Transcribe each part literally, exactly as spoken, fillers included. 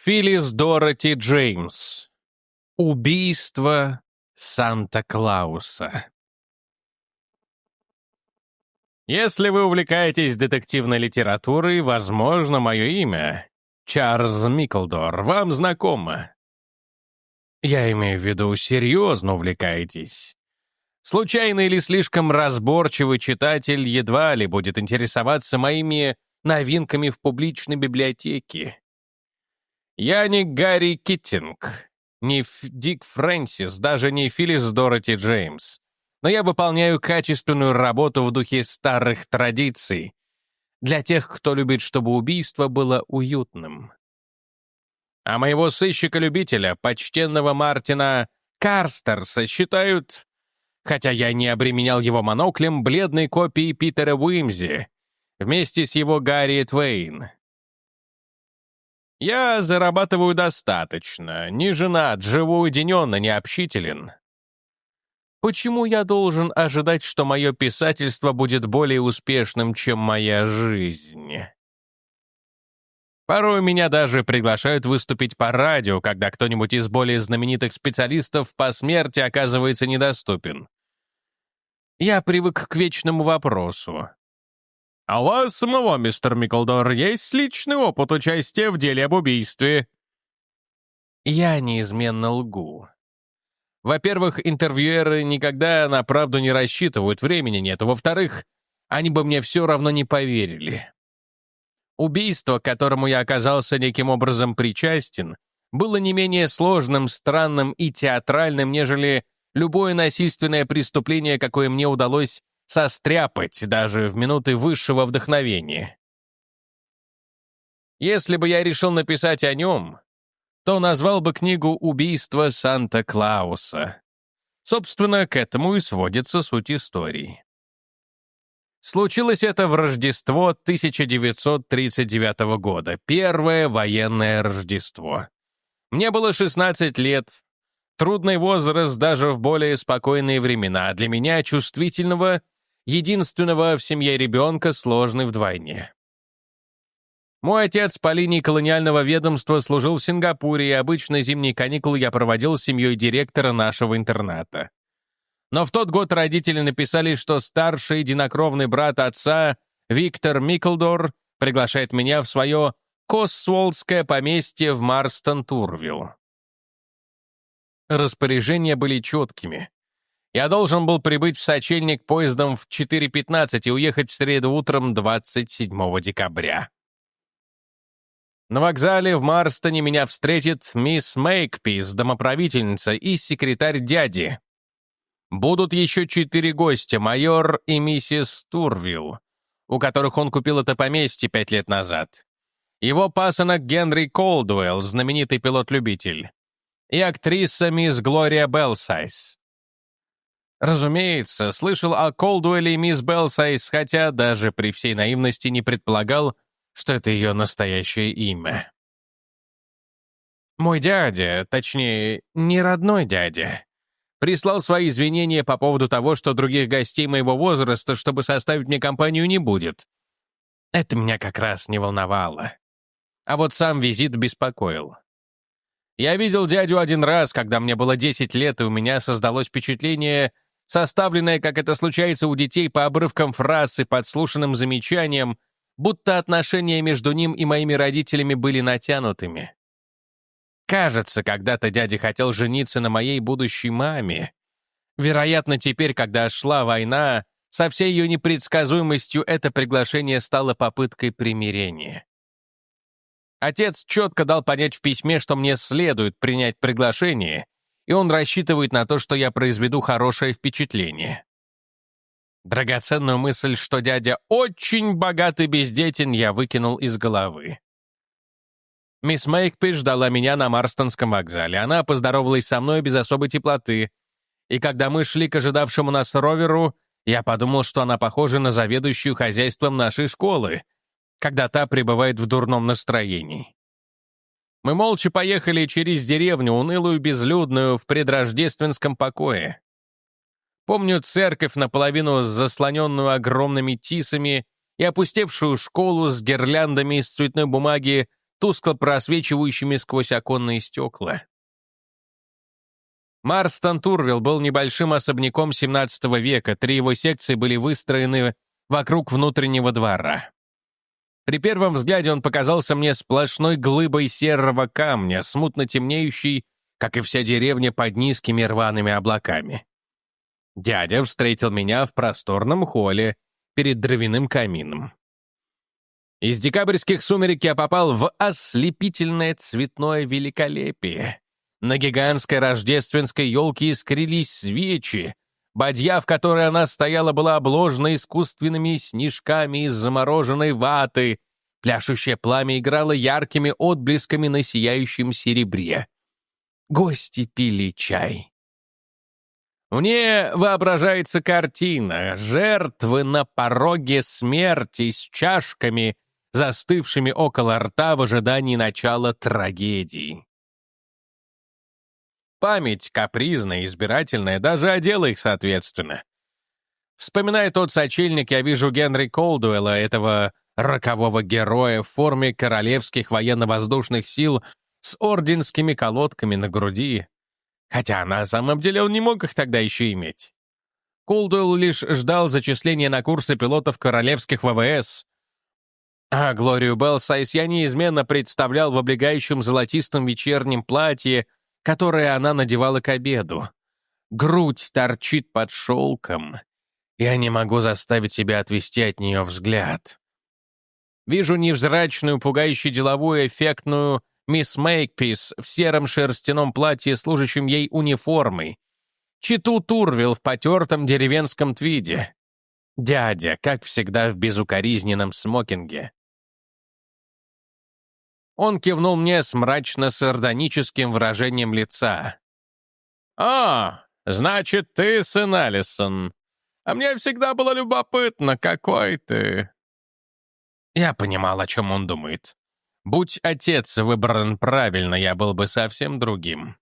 Филлис Дороти Джеймс. Убийство Санта-Клауса. Если вы увлекаетесь детективной литературой, возможно, мое имя, Чарльз Микклдор, вам знакомо. Я имею в виду, серьезно увлекаетесь. Случайный или слишком разборчивый читатель едва ли будет интересоваться моими новинками в публичной библиотеке. Я не Гарри Киттинг, не Ф- Дик Фрэнсис, даже не Филлис Дороти Джеймс. Но я выполняю качественную работу в духе старых традиций для тех, кто любит, чтобы убийство было уютным. А моего сыщика-любителя, почтенного Мартина Карстерса, считают, хотя я не обременял его моноклем, бледной копией Питера Уимзи вместе с его Гарриет Вейн. Я зарабатываю достаточно, не женат, живу уединенно, не общителен. Почему я должен ожидать, что мое писательство будет более успешным, чем моя жизнь? Порой меня даже приглашают выступить по радио, когда кто-нибудь из более знаменитых специалистов по смерти оказывается недоступен. Я привык к вечному вопросу. «А у вас самого, мистер Микклдор, есть личный опыт участия в деле об убийстве?» Я неизменно лгу. Во-первых, интервьюеры никогда на правду не рассчитывают, времени нет. Во-вторых, они бы мне все равно не поверили. Убийство, к которому я оказался неким образом причастен, было не менее сложным, странным и театральным, нежели любое насильственное преступление, какое мне удалось состряпать даже в минуты высшего вдохновения. Если бы я решил написать о нем, то назвал бы книгу «Убийство Санта-Клауса». Собственно, к этому и сводится суть истории. Случилось это в Рождество тысяча девятьсот тридцать девятого года, первое военное Рождество. Мне было шестнадцать лет, трудный возраст даже в более спокойные времена, а для меня, чувствительного, единственного в семье ребенка, сложный вдвойне. Мой отец по линии колониального ведомства служил в Сингапуре, и обычно зимние каникулы я проводил с семьей директора нашего интерната. Но в тот год родители написали, что старший единокровный брат отца, Виктор Микклдор, приглашает меня в свое Косуолтское поместье в Марстон-Турвилл. Распоряжения были четкими. Я должен был прибыть в Сочельник поездом в четыре пятнадцать и уехать в среду утром двадцать седьмого декабря. На вокзале в Марстоне меня встретит мисс Мейкпис, домоправительница, и секретарь дяди. Будут еще четыре гостя, майор и миссис Турвилл, у которых он купил это поместье пять лет назад. Его пасынок Генри Колдуэлл, знаменитый пилот-любитель, и актриса мисс Глория Белсайз. Разумеется, слышал о Колдуэлле и мисс Белсайз, хотя даже при всей наивности не предполагал, что это ее настоящее имя. Мой дядя, точнее, не родной дядя, прислал свои извинения по поводу того, что других гостей моего возраста, чтобы составить мне компанию, не будет. Это меня как раз не волновало. А вот сам визит беспокоил. Я видел дядю один раз, когда мне было десять лет, и у меня создалось впечатление, составленное, как это случается у детей, по обрывкам фраз и подслушанным замечаниям, будто отношения между ним и моими родителями были натянутыми. Кажется, когда-то дядя хотел жениться на моей будущей маме. Вероятно, теперь, когда шла война, со всей ее непредсказуемостью это приглашение стало попыткой примирения. Отец четко дал понять в письме, что мне следует принять приглашение, и он рассчитывает на то, что я произведу хорошее впечатление. Драгоценную мысль, что дядя очень богат и бездетен, я выкинул из головы. Мисс Мейкпис ждала меня на Марстонском вокзале. Она поздоровалась со мной без особой теплоты, и когда мы шли к ожидавшему нас роверу, я подумал, что она похожа на заведующую хозяйством нашей школы, когда та пребывает в дурном настроении. Мы молча поехали через деревню, унылую, безлюдную, в предрождественском покое. Помню церковь, наполовину заслоненную огромными тисами, и опустевшую школу с гирляндами из цветной бумаги, тускло просвечивающими сквозь оконные стекла. Марстон Турвилл был небольшим особняком семнадцатого века, три его секции были выстроены вокруг внутреннего двора. При первом взгляде он показался мне сплошной глыбой серого камня, смутно темнеющей, как и вся деревня, под низкими рваными облаками. Дядя встретил меня в просторном холле перед дровяным камином. Из декабрьских сумерек я попал в ослепительное цветное великолепие. На гигантской рождественской елке искрились свечи. Бадья, в которой она стояла, была обложена искусственными снежками из замороженной ваты. Пляшущее пламя играло яркими отблесками на сияющем серебре. Гости пили чай. Мне воображается картина: жертвы на пороге смерти с чашками, застывшими около рта в ожидании начала трагедии. Память капризная, избирательная, даже одела их соответственно. Вспоминая тот сочельник, я вижу Генри Колдуэлла, этого рокового героя в форме королевских военно-воздушных сил с орденскими колодками на груди. Хотя на самом деле он не мог их тогда еще иметь. Колдуэлл лишь ждал зачисления на курсы пилотов королевских ВВС. А Глорию Белсайз я неизменно представлял в облегающем золотистом вечернем платье, которое она надевала к обеду. Грудь торчит под шелком. Я не могу заставить себя отвести от нее взгляд. Вижу невзрачную, пугающе деловую, эффектную мисс Мейкпис в сером шерстяном платье, служащем ей униформой. Читу Турвилл в потертом деревенском твиде. Дядя, как всегда, в безукоризненном смокинге. Он кивнул мне с мрачно-сардоническим выражением лица. «А, значит, ты сын Алисон. А мне всегда было любопытно, какой ты». Я понимал, о чем он думает. Будь отец выбран правильно, я был бы совсем другим.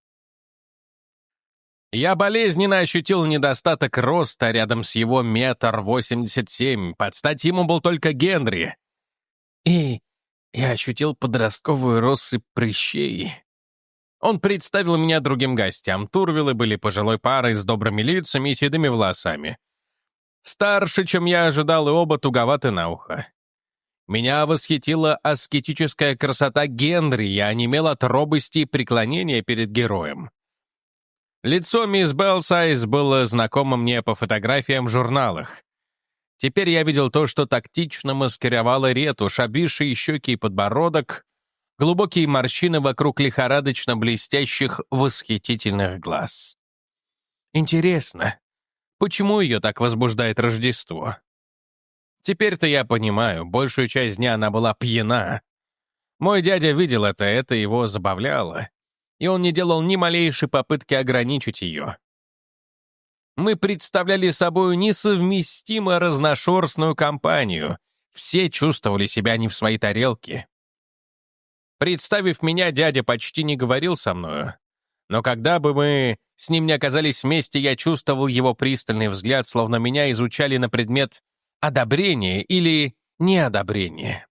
Я болезненно ощутил недостаток роста рядом с его метр восемьдесят семь. Под стать ему был только Генри. И я ощутил подростковую россыпь прыщей. Он представил меня другим гостям. Турвиллы были пожилой парой с добрыми лицами и седыми волосами. Старше, чем я ожидал, и оба туговаты на ухо. Меня восхитила аскетическая красота Генри, я онемел от робости и преклонения перед героем. Лицо мисс Белсайз было знакомо мне по фотографиям в журналах. Теперь я видел то, что тактично маскировало ретушь, обвисшие щеки и подбородок, глубокие морщины вокруг лихорадочно блестящих восхитительных глаз. Интересно, почему ее так возбуждает Рождество? Теперь-то я понимаю, большую часть дня она была пьяна. Мой дядя видел это, это его забавляло, и он не делал ни малейшей попытки ограничить ее. Мы представляли собою несовместимо разношерстную компанию. Все чувствовали себя не в своей тарелке. Представив меня, дядя почти не говорил со мною. Но когда бы мы с ним не оказались вместе, я чувствовал его пристальный взгляд, словно меня изучали на предмет одобрения или неодобрения.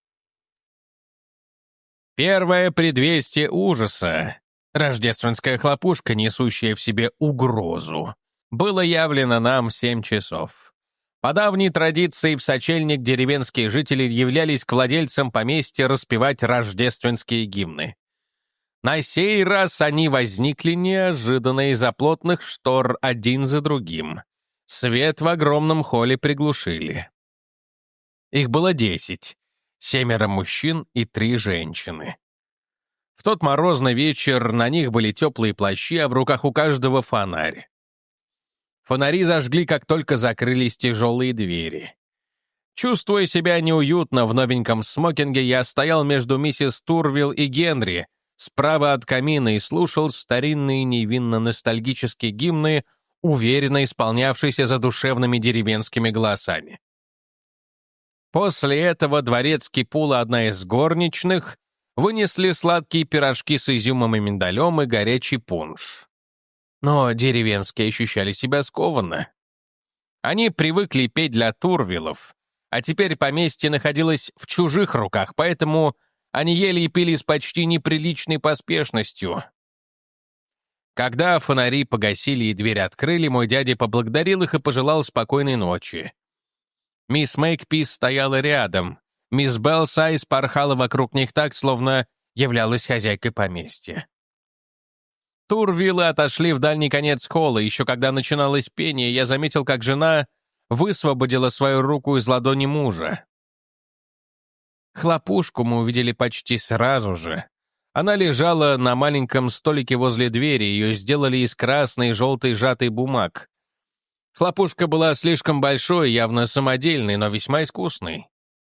Первое предвестие ужаса, рождественская хлопушка, несущая в себе угрозу, было явлено нам в семь часов. По давней традиции в сочельник деревенские жители являлись к владельцам поместья распевать рождественские гимны. На сей раз они возникли неожиданно из-за плотных штор один за другим. Свет в огромном холле приглушили. Их было десять, семеро мужчин и три женщины. В тот морозный вечер на них были теплые плащи, а в руках у каждого фонарь. Фонари зажгли, как только закрылись тяжелые двери. Чувствуя себя неуютно в новеньком смокинге, я стоял между миссис Турвилл и Генри, справа от камина, и слушал старинные невинно-ностальгические гимны, уверенно исполнявшиеся задушевными деревенскими голосами. После этого дворецкий Пул и одна из горничных вынесли сладкие пирожки с изюмом и миндалем и горячий пунш. Но деревенские ощущали себя скованно. Они привыкли петь для Турвиллов, а теперь поместье находилось в чужих руках, поэтому Они ели и пили с почти неприличной поспешностью. Когда фонари погасили и дверь открыли, мой дядя поблагодарил их и пожелал спокойной ночи. Мисс Мейкпис стояла рядом. Мисс Белсайз порхала вокруг них так, словно являлась хозяйкой поместья. Турвиллы отошли в дальний конец холла. Еще когда начиналось пение, я заметил, как жена высвободила свою руку из ладони мужа. Хлопушку мы увидели почти сразу же. Она лежала на маленьком столике возле двери, ее сделали из красной и желтой сжатой бумаг. Хлопушка была слишком большой, явно самодельной, но весьма искусной.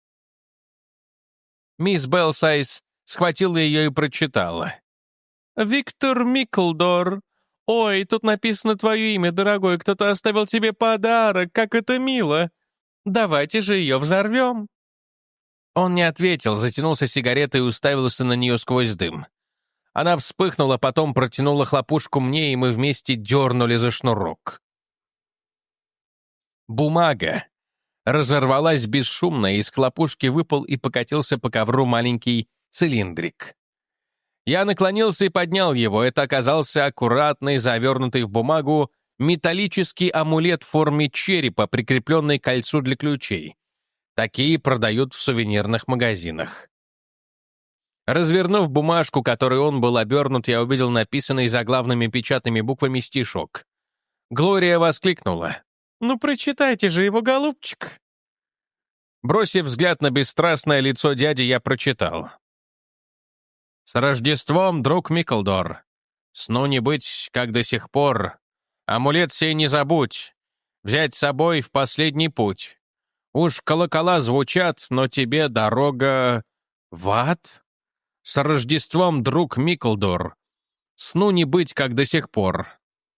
Мисс Белсайз схватила ее и прочитала. «Виктор Микклдор. Ой, тут написано твое имя, дорогой, кто-то оставил тебе подарок, как это мило. Давайте же ее взорвем». Он не ответил, затянулся сигаретой и уставился на нее сквозь дым. Она вспыхнула, потом протянула хлопушку мне, и мы вместе дернули за шнурок. Бумага разорвалась бесшумно, и из хлопушки выпал и покатился по ковру маленький цилиндрик. Я наклонился и поднял его. Это оказался аккуратный, завернутый в бумагу, металлический амулет в форме черепа, прикрепленный к кольцу для ключей. Такие продают в сувенирных магазинах. Развернув бумажку, которой он был обернут, я увидел написанный заглавными печатными буквами стишок. Глория воскликнула. «Ну, прочитайте же его, голубчик!» Бросив взгляд на бесстрастное лицо дяди, я прочитал. «С Рождеством, друг Микклдор! Сну не быть, как до сих пор. Амулет сей не забудь. Взять с собой в последний путь. Уж колокола звучат, но тебе дорога в ад? С Рождеством, друг Микклдор! Сну не быть, как до сих пор!»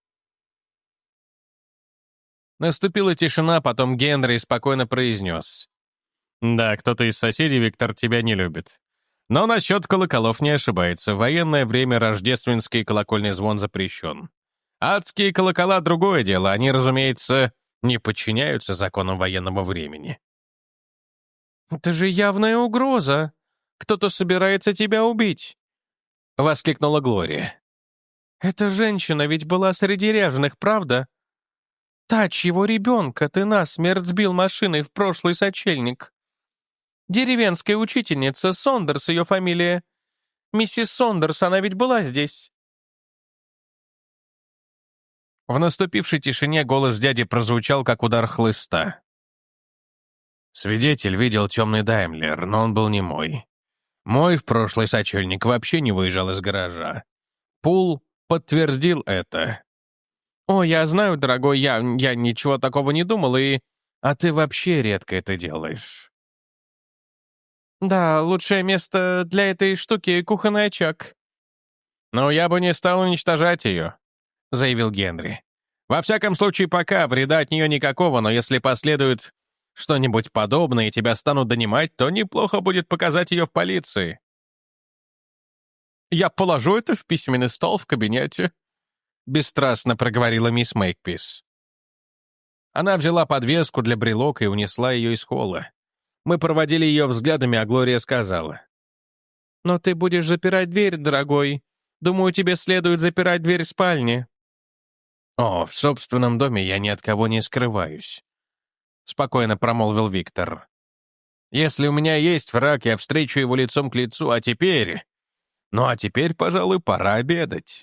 Наступила тишина, потом Генри спокойно произнес. «Да, кто-то из соседей, Виктор, тебя не любит. Но насчет колоколов не ошибается. В военное время рождественский колокольный звон запрещен. Адские колокола — другое дело. Они, разумеется, не подчиняются законам военного времени». «Это же явная угроза. Кто-то собирается тебя убить», — воскликнула Глория. «Эта женщина ведь была среди ряженых, правда? Та, чьего ребенка ты насмерть сбил машиной в прошлый сочельник. Деревенская учительница, Сондерс ее фамилия. Миссис Сондерс, она ведь была здесь». В наступившей тишине голос дяди прозвучал, как удар хлыста. «Свидетель видел темный Даймлер, но он был не мой. Мой в прошлый сочельник вообще не выезжал из гаража. Пул подтвердил это». «О, я знаю, дорогой, я, я ничего такого не думал, и...» «А ты вообще редко это делаешь». «Да, лучшее место для этой штуки — кухонный очаг». «Но я бы не стал уничтожать ее», — заявил Генри. «Во всяком случае, пока вреда от нее никакого, но если последует что-нибудь подобное и тебя станут донимать, то неплохо будет показать ее в полиции». «Я положу это в письменный стол в кабинете», — бесстрастно проговорила мисс Мейкпис. Она взяла подвеску для брелок и унесла ее из холла. Мы проводили ее взглядами, а Глория сказала. «Но ты будешь запирать дверь, дорогой. Думаю, тебе следует запирать дверь спальни». «О, в собственном доме я ни от кого не скрываюсь», — спокойно промолвил Виктор. «Если у меня есть враг, я встречу его лицом к лицу, а теперь... Ну а теперь, пожалуй, пора обедать».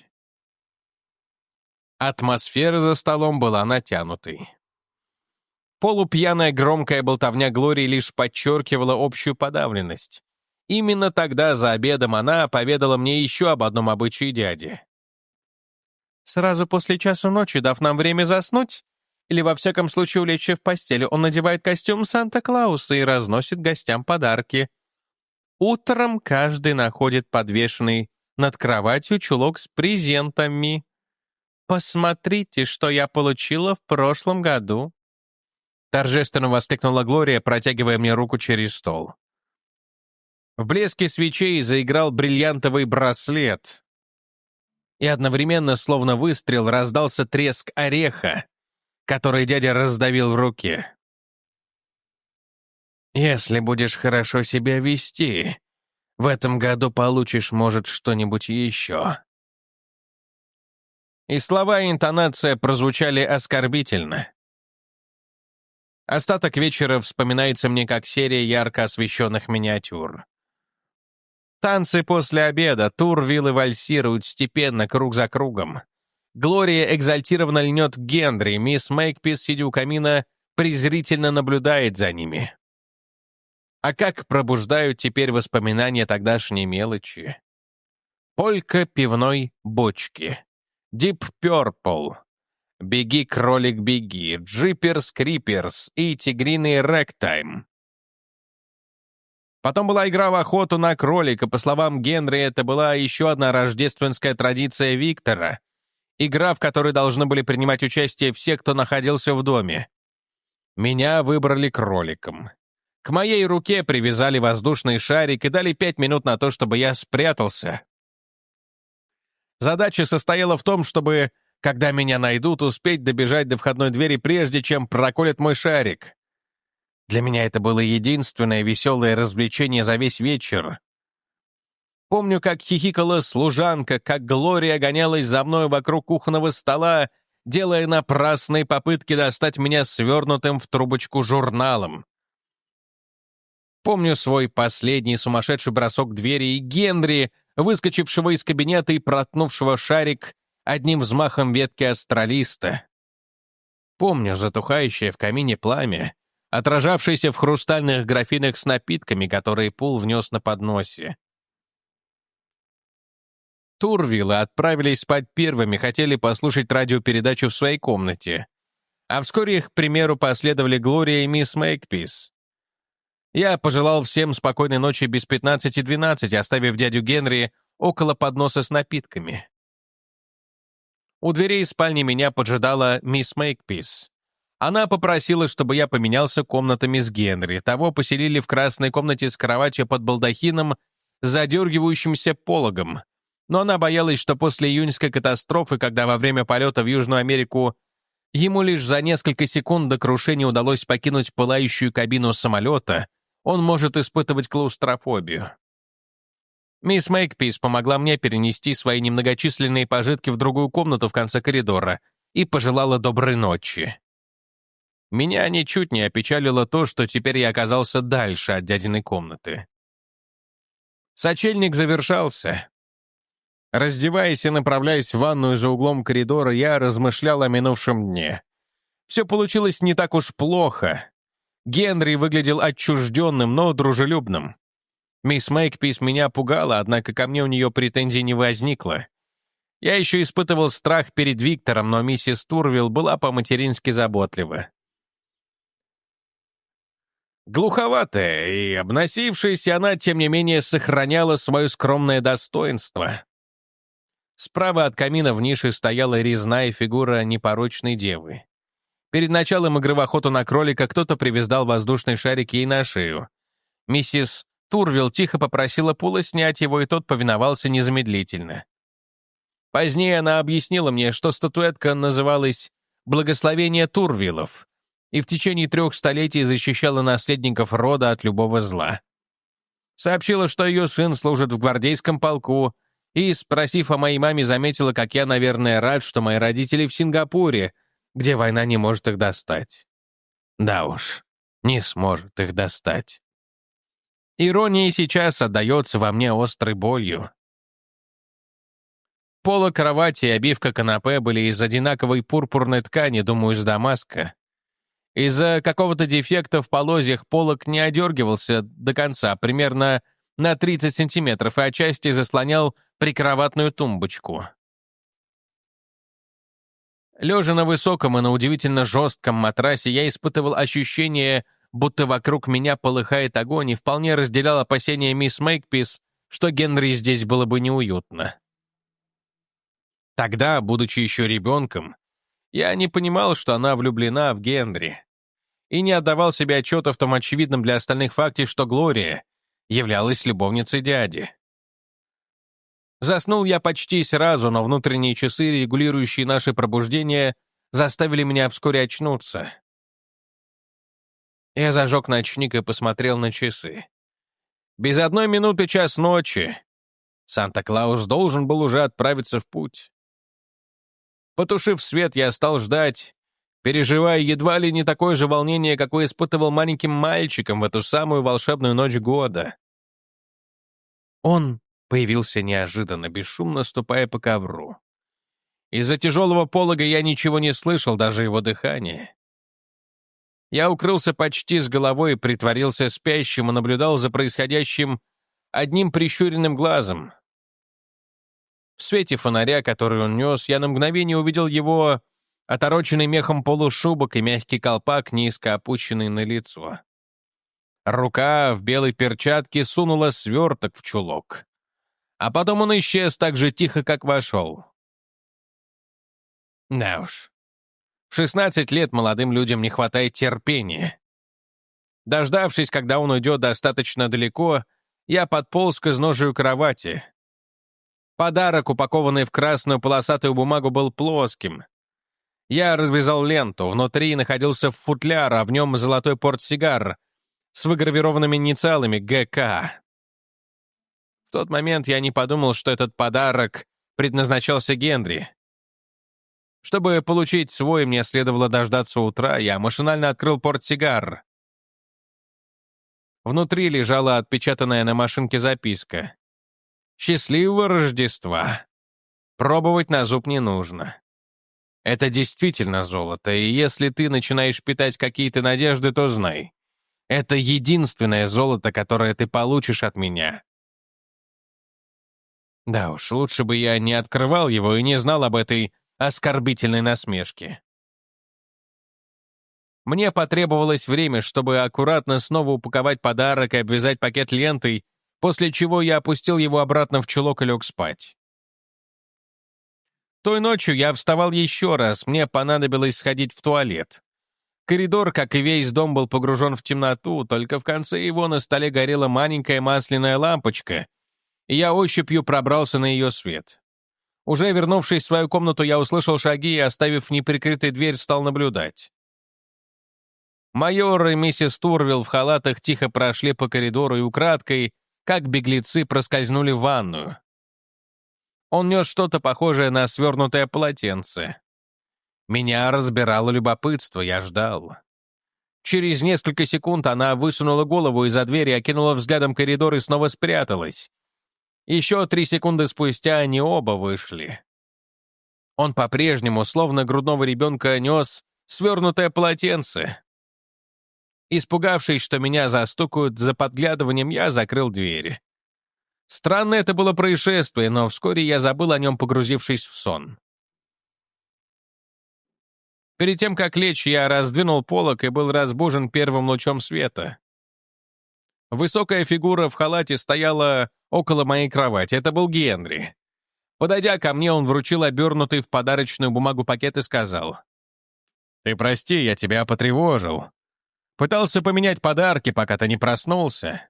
Атмосфера за столом была натянутой. Полупьяная громкая болтовня Глории лишь подчеркивала общую подавленность. Именно тогда, за обедом, она поведала мне еще об одном обычае дяди. Сразу после часу ночи, дав нам время заснуть, или во всяком случае улечься в постели, он надевает костюм Санта-Клауса и разносит гостям подарки. Утром каждый находит подвешенный над кроватью чулок с презентами. «Посмотрите, что я получила в прошлом году!» Торжественно воскликнула Глория, протягивая мне руку через стол. В блеске свечей заиграл бриллиантовый браслет. И одновременно, словно выстрел, раздался треск ореха, который дядя раздавил в руке. «Если будешь хорошо себя вести, В этом году получишь, может, что-нибудь еще». И слова и интонация прозвучали оскорбительно. Остаток вечера вспоминается мне как серия ярко освещенных миниатюр. Танцы после обеда, Турвиллы вальсируют степенно, круг за кругом. Глория экзальтированно льнет к Генри, мисс Мейкпис, сидя у камина, презрительно наблюдает за ними. А как пробуждают теперь воспоминания тогдашней мелочи? Полька пивной бочки, Deep Purple, «Беги, кролик, беги», «Джиперс Криперс» и «Тигриный рэгтайм». Потом была игра в охоту на кролика. По словам Генри, это была еще одна рождественская традиция Виктора. Игра, в которой должны были принимать участие все, кто находился в доме. Меня выбрали кроликом. К моей руке привязали воздушный шарик и дали пять минут на то, чтобы я спрятался. Задача состояла в том, чтобы, когда меня найдут, успеть добежать до входной двери, прежде чем проколет мой шарик. Для меня это было единственное веселое развлечение за весь вечер. Помню, как хихикала служанка, как Глория гонялась за мной вокруг кухонного стола, делая напрасные попытки достать меня свернутым в трубочку журналом. Помню свой последний сумасшедший бросок к двери и Генри, выскочившего из кабинета и проткнувшего шарик одним взмахом ветки астролиста. Помню затухающее в камине пламя, отражавшееся в хрустальных графинах с напитками, которые Пул внес на подносе. Турвиллы отправились спать первыми, хотели послушать радиопередачу в своей комнате. А вскоре их примеру последовали Глория и мисс Мейкпис. Я пожелал всем спокойной ночи без пятнадцати двенадцати, оставив дядю Генри около подноса с напитками. У дверей спальни меня поджидала мисс Мейкпис. Она попросила, чтобы я поменялся комнатами с Генри. Того поселили в красной комнате с кроватью под балдахином с задергивающимся пологом. Но она боялась, что после июньской катастрофы, когда во время полета в Южную Америку ему лишь за несколько секунд до крушения удалось покинуть пылающую кабину самолета, он может испытывать клаустрофобию. Мисс Мейкпис помогла мне перенести свои немногочисленные пожитки в другую комнату в конце коридора и пожелала доброй ночи. Меня ничуть не опечалило то, что теперь я оказался дальше от дядиной комнаты. Сочельник завершался. Раздеваясь и направляясь в ванную за углом коридора, я размышлял о минувшем дне. Все получилось не так уж плохо. Генри выглядел отчужденным, но дружелюбным. Мисс Мейкпис меня пугала, однако ко мне у нее претензий не возникло. Я еще испытывал страх перед Виктором, но миссис Турвилл была по-матерински заботлива. Глуховатая и обносившаяся, она, тем не менее, сохраняла свое скромное достоинство. Справа от камина в нише стояла резная фигура непорочной девы. Перед началом игры в охоту на кролика кто-то привязал воздушный шарик ей на шею. Миссис Турвилл тихо попросила Пула снять его, и тот повиновался незамедлительно. Позднее она объяснила мне, что статуэтка называлась «Благословение Турвиллов» и в течение трех столетий защищала наследников рода от любого зла. Сообщила, что ее сын служит в гвардейском полку, и, спросив о моей маме, заметила, как я, наверное, рад, что мои родители в Сингапуре, где война не может их достать. Да уж, не сможет их достать. Ирония сейчас отдается во мне острой болью. Поло кровати и обивка канапе были из одинаковой пурпурной ткани, думаю, из Дамаска. Из-за какого-то дефекта в полозьях полог не одергивался до конца, примерно на тридцать сантиметров, и отчасти заслонял прикроватную тумбочку. Лежа на высоком и на удивительно жестком матрасе, я испытывал ощущение, будто вокруг меня полыхает огонь, и вполне разделял опасения мисс Мейкпис, что Генри здесь было бы неуютно. Тогда, будучи еще ребенком, я не понимал, что она влюблена в Генри, и не отдавал себе отчета в том очевидном для остальных факте, что Глория являлась любовницей дяди. Заснул я почти сразу, но внутренние часы, регулирующие наше пробуждение, заставили меня вскоре очнуться. Я зажег ночник и посмотрел на часы. Без одной минуты час ночи. Санта-Клаус должен был уже отправиться в путь. Потушив свет, я стал ждать, переживая едва ли не такое же волнение, какое испытывал маленьким мальчиком в эту самую волшебную ночь года. Он появился неожиданно, бесшумно ступая по ковру. Из-за тяжелого полога я ничего не слышал, даже его дыхание. Я укрылся почти с головой и притворился спящим и наблюдал за происходящим одним прищуренным глазом. В свете фонаря, который он нес, я на мгновение увидел его отороченный мехом полушубок и мягкий колпак, низко опущенный на лицо. Рука в белой перчатке сунула сверток в чулок. А потом он исчез так же тихо, как вошел. Да уж. В шестнадцать лет молодым людям не хватает терпения. Дождавшись, когда он уйдет достаточно далеко, я подполз к изножию кровати. Подарок, упакованный в красную полосатую бумагу, был плоским. Я развязал ленту, внутри находился футляр, а в нем золотой портсигар с выгравированными инициалами Г К. В тот момент я не подумал, что этот подарок предназначался Генри. Чтобы получить свой, мне следовало дождаться утра, я машинально открыл портсигар. Внутри лежала отпечатанная на машинке записка. «Счастливого Рождества! Пробовать на зуб не нужно. Это действительно золото, и если ты начинаешь питать какие-то надежды, то знай. Это единственное золото, которое ты получишь от меня». Да уж, лучше бы я не открывал его и не знал об этой оскорбительной насмешке. Мне потребовалось время, чтобы аккуратно снова упаковать подарок и обвязать пакет лентой, после чего я опустил его обратно в чулок и лег спать. Той ночью я вставал еще раз, мне понадобилось сходить в туалет. Коридор, как и весь дом, был погружен в темноту, только в конце его на столе горела маленькая масляная лампочка, и я ощупью пробрался на ее свет. Уже вернувшись в свою комнату, я услышал шаги и, оставив неприкрытой дверь, стал наблюдать. Майор и миссис Турвилл в халатах тихо прошли по коридору и украдкой, как беглецы, проскользнули в ванную. Он нес что-то похожее на свернутое полотенце. Меня разбирало любопытство, я ждал. Через несколько секунд она высунула голову из-за двери, окинула взглядом коридор и снова спряталась. Еще три секунды спустя они оба вышли. Он по-прежнему, словно грудного ребенка, нес свернутое полотенце. Испугавшись, что меня застукают за подглядыванием, я закрыл дверь. Странное это было происшествие, но вскоре я забыл о нем, погрузившись в сон. Перед тем, как лечь, я раздвинул полог и был разбужен первым лучом света. Высокая фигура в халате стояла около моей кровати. Это был Генри. Подойдя ко мне, он вручил обернутый в подарочную бумагу пакет и сказал: «Ты прости, я тебя потревожил. Пытался поменять подарки, пока ты не проснулся».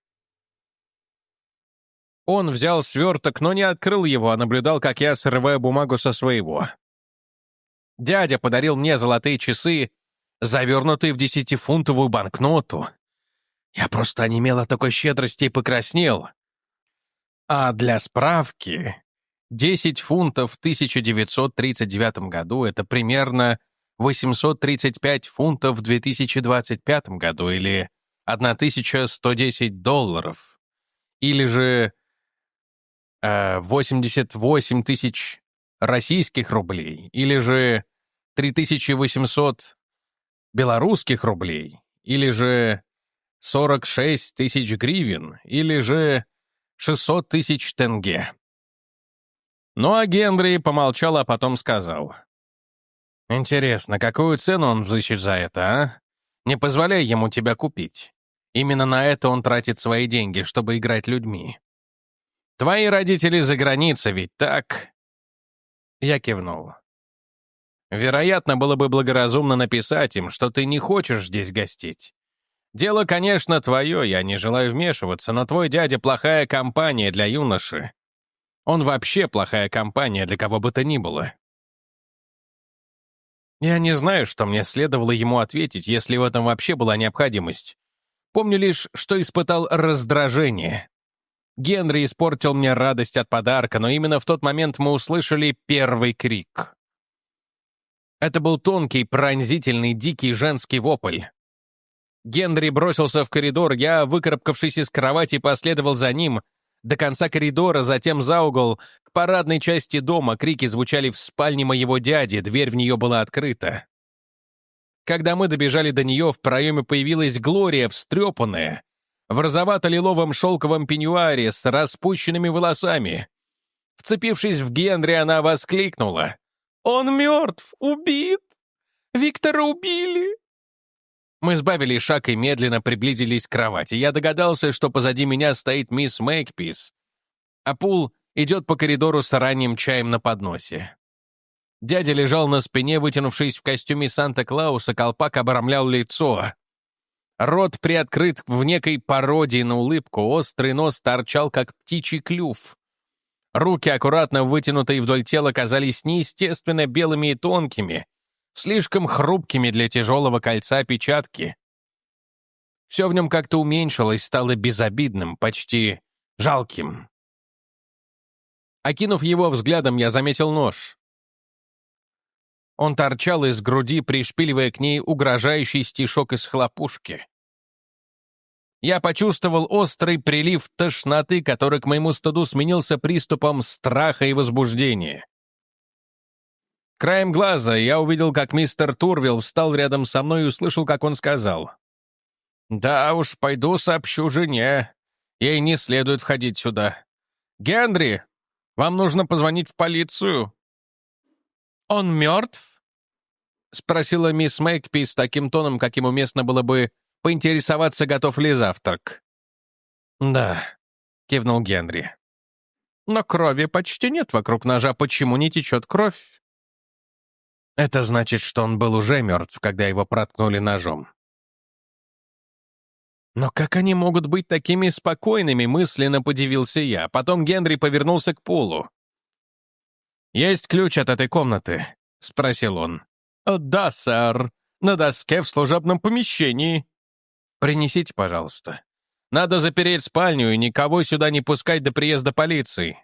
Он взял сверток, но не открыл его, а наблюдал, как я срываю бумагу со своего. Дядя подарил мне золотые часы, завернутые в десятифунтовую банкноту. Я просто онемел от такой щедрости и покраснел. А для справки, десять фунтов в тысяча девятьсот тридцать девятом году — это примерно восемьсот тридцать пять фунтов в две тысячи двадцать пятом году, или тысяча сто десять долларов, или же э, восемьдесят восемь тысяч российских рублей, или же три тысячи восемьсот белорусских рублей, или же сорок шесть тысяч гривен, или же шестьсот тысяч тенге. Ну а Генри помолчал, а потом сказал: «Интересно, какую цену он взыщет за это, а? Не позволяй ему тебя купить. Именно на это он тратит свои деньги, чтобы играть людьми. Твои родители за границей, ведь так?» Я кивнул. «Вероятно, было бы благоразумно написать им, что ты не хочешь здесь гостить. Дело, конечно, твое, я не желаю вмешиваться, но твой дядя — плохая компания для юноши. Он вообще плохая компания для кого бы то ни было». Я не знаю, что мне следовало ему ответить, если в этом вообще была необходимость. Помню лишь, что испытал раздражение. Генри испортил мне радость от подарка, но именно в тот момент мы услышали первый крик. Это был тонкий, пронзительный, дикий женский вопль. Генри бросился в коридор, я, выкарабкавшись из кровати, последовал за ним. До конца коридора, затем за угол, к парадной части дома. Крики звучали в спальне моего дяди, дверь в нее была открыта. Когда мы добежали до нее, в проеме появилась Глория, встрепанная, в розовато-лиловом шелковом пеньюаре с распущенными волосами. Вцепившись в Генри, она воскликнула: «Он мертв! Убит! Виктора убили!» Мы сбавили шаг и медленно приблизились к кровати. Я догадался, что позади меня стоит мисс Мэйкпис, а Пул идет по коридору с ранним чаем на подносе. Дядя лежал на спине, вытянувшись в костюме Санта-Клауса, колпак обрамлял лицо. Рот приоткрыт в некой пародии на улыбку, острый нос торчал, как птичий клюв. Руки, аккуратно вытянутые вдоль тела, казались неестественно белыми и тонкими, слишком хрупкими для тяжелого кольца печатки. Все в нем как-то уменьшилось, стало безобидным, почти жалким. Окинув его взглядом, я заметил нож. Он торчал из груди, пришпиливая к ней угрожающий стишок из хлопушки. Я почувствовал острый прилив тошноты, который к моему стыду сменился приступом страха и возбуждения. Краем глаза я увидел, как мистер Турвилл встал рядом со мной и услышал, как он сказал: «Да уж, пойду сообщу жене. Ей не следует входить сюда. Генри, вам нужно позвонить в полицию». «Он мертв?» — спросила мисс Мэйкпис таким тоном, каким уместно было бы поинтересоваться, готов ли завтрак. «Да», — кивнул Генри. «Но крови почти нет вокруг ножа. Почему не течет кровь?» «Это значит, что он был уже мертв, когда его проткнули ножом». «Но как они могут быть такими спокойными?» — мысленно подивился я. Потом Генри повернулся к Полу. «Есть ключ от этой комнаты?» — спросил он. «Да, сэр. На доске в служебном помещении». «Принесите, пожалуйста. Надо запереть спальню и никого сюда не пускать до приезда полиции».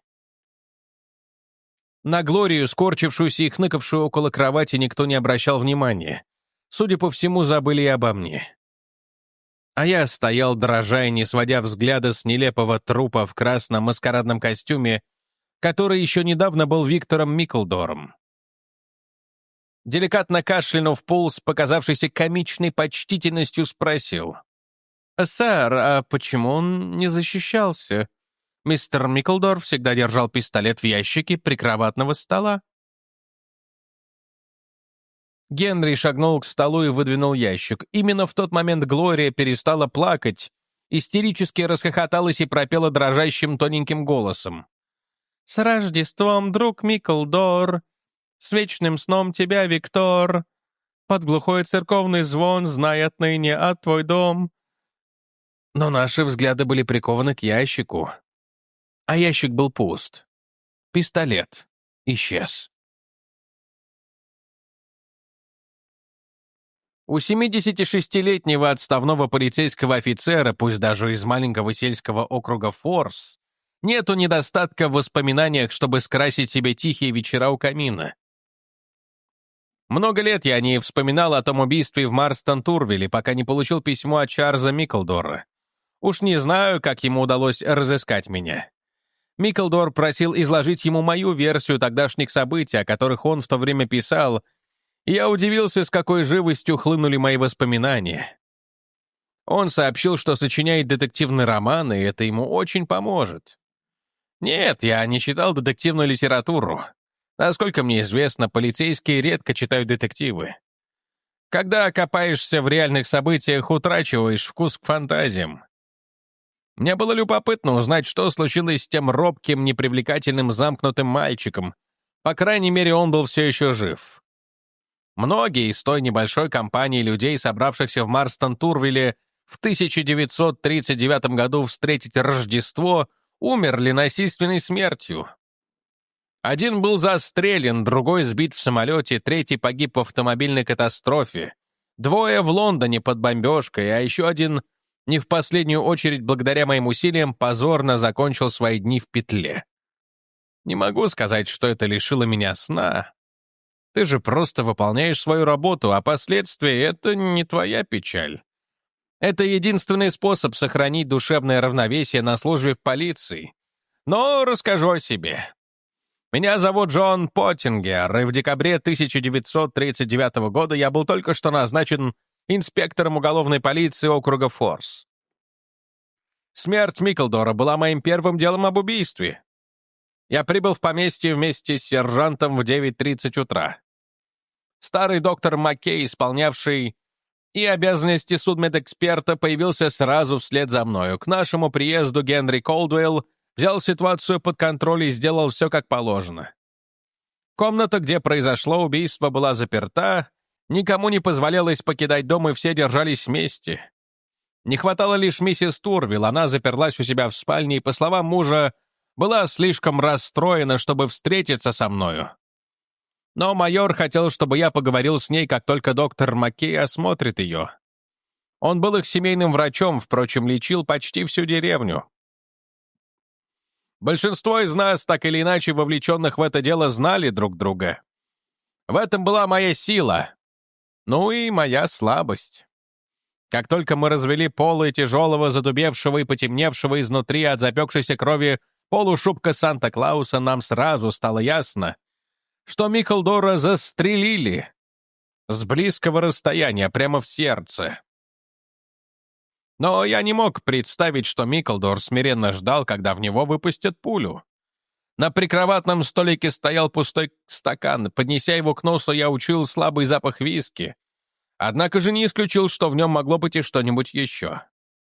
На Глорию, скорчившуюся и хныкавшую около кровати, никто не обращал внимания. Судя по всему, забыли и обо мне. А я стоял, дрожа и не сводя взгляда с нелепого трупа в красном маскарадном костюме, который еще недавно был Виктором Микклдором. Деликатно кашлянув, Пол с показавшейся комичной почтительностью спросил: «Сэр, а почему он не защищался? Мистер Микклдор всегда держал пистолет в ящике прикроватного стола». Генри шагнул к столу и выдвинул ящик. Именно в тот момент Глория перестала плакать, истерически расхохоталась и пропела дрожащим тоненьким голосом: «С Рождеством, друг Микклдор! С вечным сном тебя, Виктор! Под глухой церковный звон знай отныне от твой дом». Но наши взгляды были прикованы к ящику. А ящик был пуст. Пистолет исчез. У семидесятишестилетнего отставного полицейского офицера, пусть даже из маленького сельского округа Форс, нету недостатка в воспоминаниях, чтобы скрасить себе тихие вечера у камина. Много лет я не вспоминал о том убийстве в Марстон-Турвилле, пока не получил письмо от Чарльза Микклдора. Уж не знаю, как ему удалось разыскать меня. Микклдор просил изложить ему мою версию тогдашних событий, о которых он в то время писал, и я удивился, с какой живостью хлынули мои воспоминания. Он сообщил, что сочиняет детективный роман, и это ему очень поможет. Нет, я не читал детективную литературу. Насколько мне известно, полицейские редко читают детективы. Когда копаешься в реальных событиях, утрачиваешь вкус к фантазиям. Мне было любопытно узнать, что случилось с тем робким, непривлекательным, замкнутым мальчиком. По крайней мере, он был все еще жив. Многие из той небольшой компании людей, собравшихся в Марстон-Турвилле в тысяча девятьсот тридцать девятом году встретить Рождество, умерли насильственной смертью. Один был застрелен, другой сбит в самолете, третий погиб в автомобильной катастрофе, двое в Лондоне под бомбежкой, а еще один не в последнюю очередь благодаря моим усилиям, позорно закончил свои дни в петле. Не могу сказать, что это лишило меня сна. Ты же просто выполняешь свою работу, а последствия — это не твоя печаль. Это единственный способ сохранить душевное равновесие на службе в полиции. Но расскажу о себе. Меня зовут Джон Поттингер, и в декабре тысяча девятьсот тридцать девятого года я был только что назначен инспектором уголовной полиции округа Форс. Смерть Микклдора была моим первым делом об убийстве. Я прибыл в поместье вместе с сержантом в девять тридцать утра. Старый доктор Маккей, исполнявший и обязанности судмедэксперта, появился сразу вслед за мною. К нашему приезду Генри Колдуэлл взял ситуацию под контроль и сделал все как положено. Комната, где произошло убийство, была заперта, никому не позволялось покидать дом, и все держались вместе. Не хватало лишь миссис Турвилл, она заперлась у себя в спальне и, по словам мужа, была слишком расстроена, чтобы встретиться со мною. Но майор хотел, чтобы я поговорил с ней, как только доктор Маккей осмотрит ее. Он был их семейным врачом, впрочем, лечил почти всю деревню. Большинство из нас, так или иначе вовлеченных в это дело, знали друг друга. В этом была моя сила, ну и моя слабость. Как только мы развели полы тяжелого, задубевшего и потемневшего изнутри от запекшейся крови полушубка Санта-Клауса, нам сразу стало ясно, что Микклдора застрелили с близкого расстояния, прямо в сердце. Но я не мог представить, что Микклдор смиренно ждал, когда в него выпустят пулю. На прикроватном столике стоял пустой стакан. Поднеся его к носу, я учуял слабый запах виски. Однако же не исключил, что в нем могло быть и что-нибудь еще.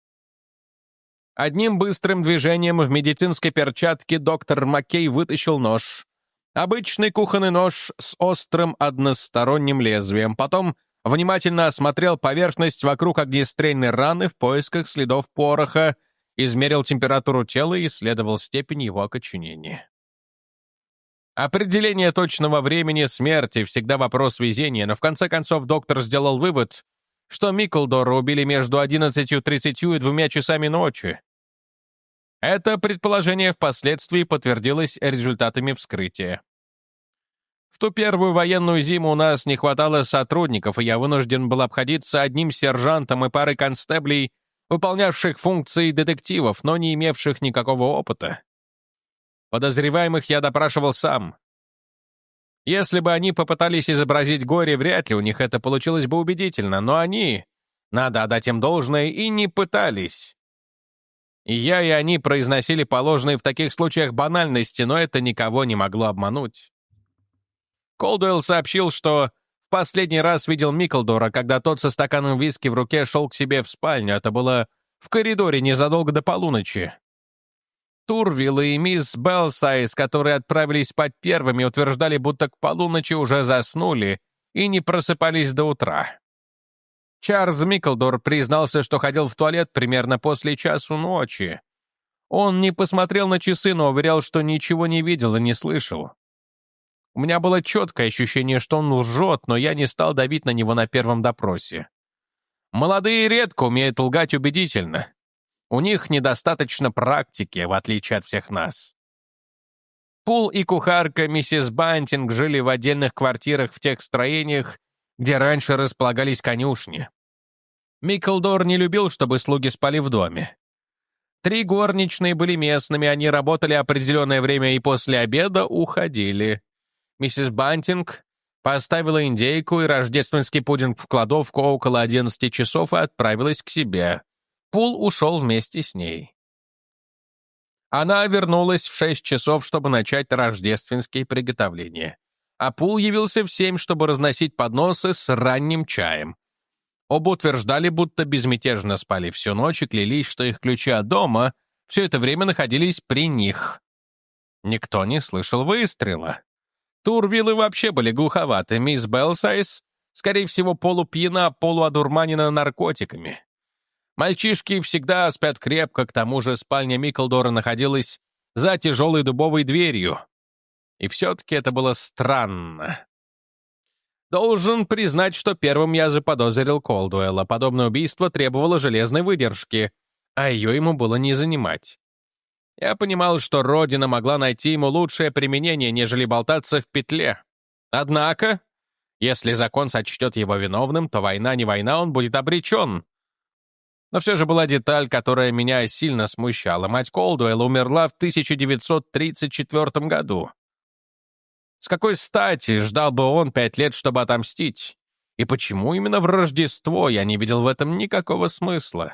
Одним быстрым движением в медицинской перчатке доктор Маккей вытащил нож. Обычный кухонный нож с острым односторонним лезвием. Потом внимательно осмотрел поверхность вокруг огнестрельной раны в поисках следов пороха, измерил температуру тела и исследовал степень его окоченения. Определение точного времени смерти всегда вопрос везения, но в конце концов доктор сделал вывод, что Микклдора убили между одиннадцатью тридцатью и двумя часами ночи. Это предположение впоследствии подтвердилось результатами вскрытия. В ту первую военную зиму у нас не хватало сотрудников, и я вынужден был обходиться одним сержантом и парой констеблей, выполнявших функции детективов, но не имевших никакого опыта. Подозреваемых я допрашивал сам. Если бы они попытались изобразить горе, вряд ли у них это получилось бы убедительно, но они, надо отдать им должное, и не пытались. И я, и они произносили положенные в таких случаях банальности, но это никого не могло обмануть. Колдуэлл сообщил, что в последний раз видел Микклдора, когда тот со стаканом виски в руке шел к себе в спальню. Это было в коридоре незадолго до полуночи. Турвилл и мисс Белсайз, которые отправились спать первыми, утверждали, будто к полуночи уже заснули и не просыпались до утра. Чарльз Микклдор признался, что ходил в туалет примерно после часу ночи. Он не посмотрел на часы, но уверял, что ничего не видел и не слышал. У меня было четкое ощущение, что он лжет, но я не стал давить на него на первом допросе. Молодые редко умеют лгать убедительно. У них недостаточно практики, в отличие от всех нас. Пул и кухарка миссис Бантинг жили в отдельных квартирах в тех строениях, где раньше располагались конюшни. Микклдор не любил, чтобы слуги спали в доме. Три горничные были местными, они работали определенное время и после обеда уходили. Миссис Бантинг поставила индейку и рождественский пудинг в кладовку около одиннадцати часов и отправилась к себе. Пул ушел вместе с ней. Она вернулась в шесть часов, чтобы начать рождественские приготовления. А Пул явился в семь, чтобы разносить подносы с ранним чаем. Оба утверждали, будто безмятежно спали всю ночь и клялись, что их ключи от дома все это время находились при них. Никто не слышал выстрела. Турвиллы вообще были глуховаты. Мисс Белсайз, скорее всего, полупьяна, полуодурманена наркотиками. Мальчишки всегда спят крепко, к тому же спальня Микклдора находилась за тяжелой дубовой дверью. И все-таки это было странно. Должен признать, что первым я заподозрил Колдуэлла. Подобное убийство требовало железной выдержки, а ее ему было не занимать. Я понимал, что Родина могла найти ему лучшее применение, нежели болтаться в петле. Однако, если закон сочтет его виновным, то война не война, он будет обречен. Но все же была деталь, которая меня сильно смущала. Мать Колдуэлла умерла в тысяча девятьсот тридцать четвёртом году. С какой стати ждал бы он пять лет, чтобы отомстить? И почему именно в Рождество я не видел в этом никакого смысла?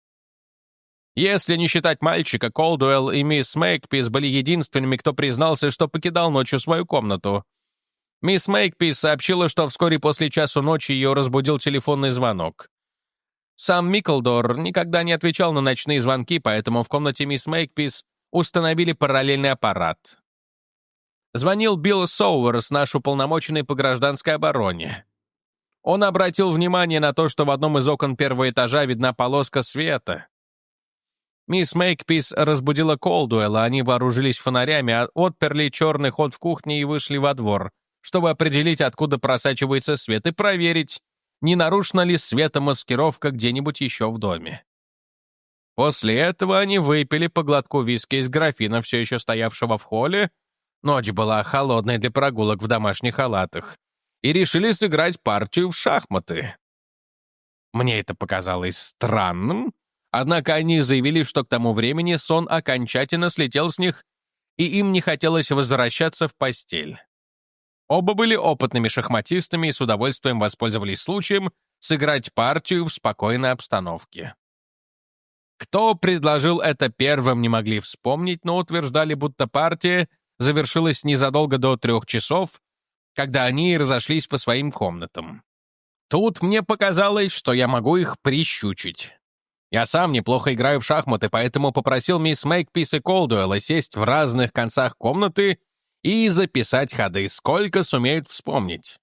Если не считать мальчика, Колдуэлл и мисс Мейкпис были единственными, кто признался, что покидал ночью свою комнату. Мисс Мейкпис сообщила, что вскоре после часу ночи ее разбудил телефонный звонок. Сам Микклдор никогда не отвечал на ночные звонки, поэтому в комнате мисс Мейкпис установили параллельный аппарат. Звонил Билл Соуэрс, наш уполномоченный по гражданской обороне. Он обратил внимание на то, что в одном из окон первого этажа видна полоска света. Мисс Мейкпис разбудила Колдуэлла, они вооружились фонарями, отперли черный ход в кухне и вышли во двор, чтобы определить, откуда просачивается свет, и проверить, не нарушена ли светомаскировка где-нибудь еще в доме. После этого они выпили по глотку виски из графина, все еще стоявшего в холле, ночь была холодной для прогулок в домашних халатах, и решили сыграть партию в шахматы. Мне это показалось странным, однако они заявили, что к тому времени сон окончательно слетел с них, и им не хотелось возвращаться в постель. Оба были опытными шахматистами и с удовольствием воспользовались случаем сыграть партию в спокойной обстановке. Кто предложил это первым, не могли вспомнить, но утверждали, будто партия завершилась незадолго до трех часов, когда они разошлись по своим комнатам. Тут мне показалось, что я могу их прищучить. Я сам неплохо играю в шахматы, поэтому попросил мисс Мейкпис и Колдуэлла сесть в разных концах комнаты и записать ходы, сколько сумеют вспомнить.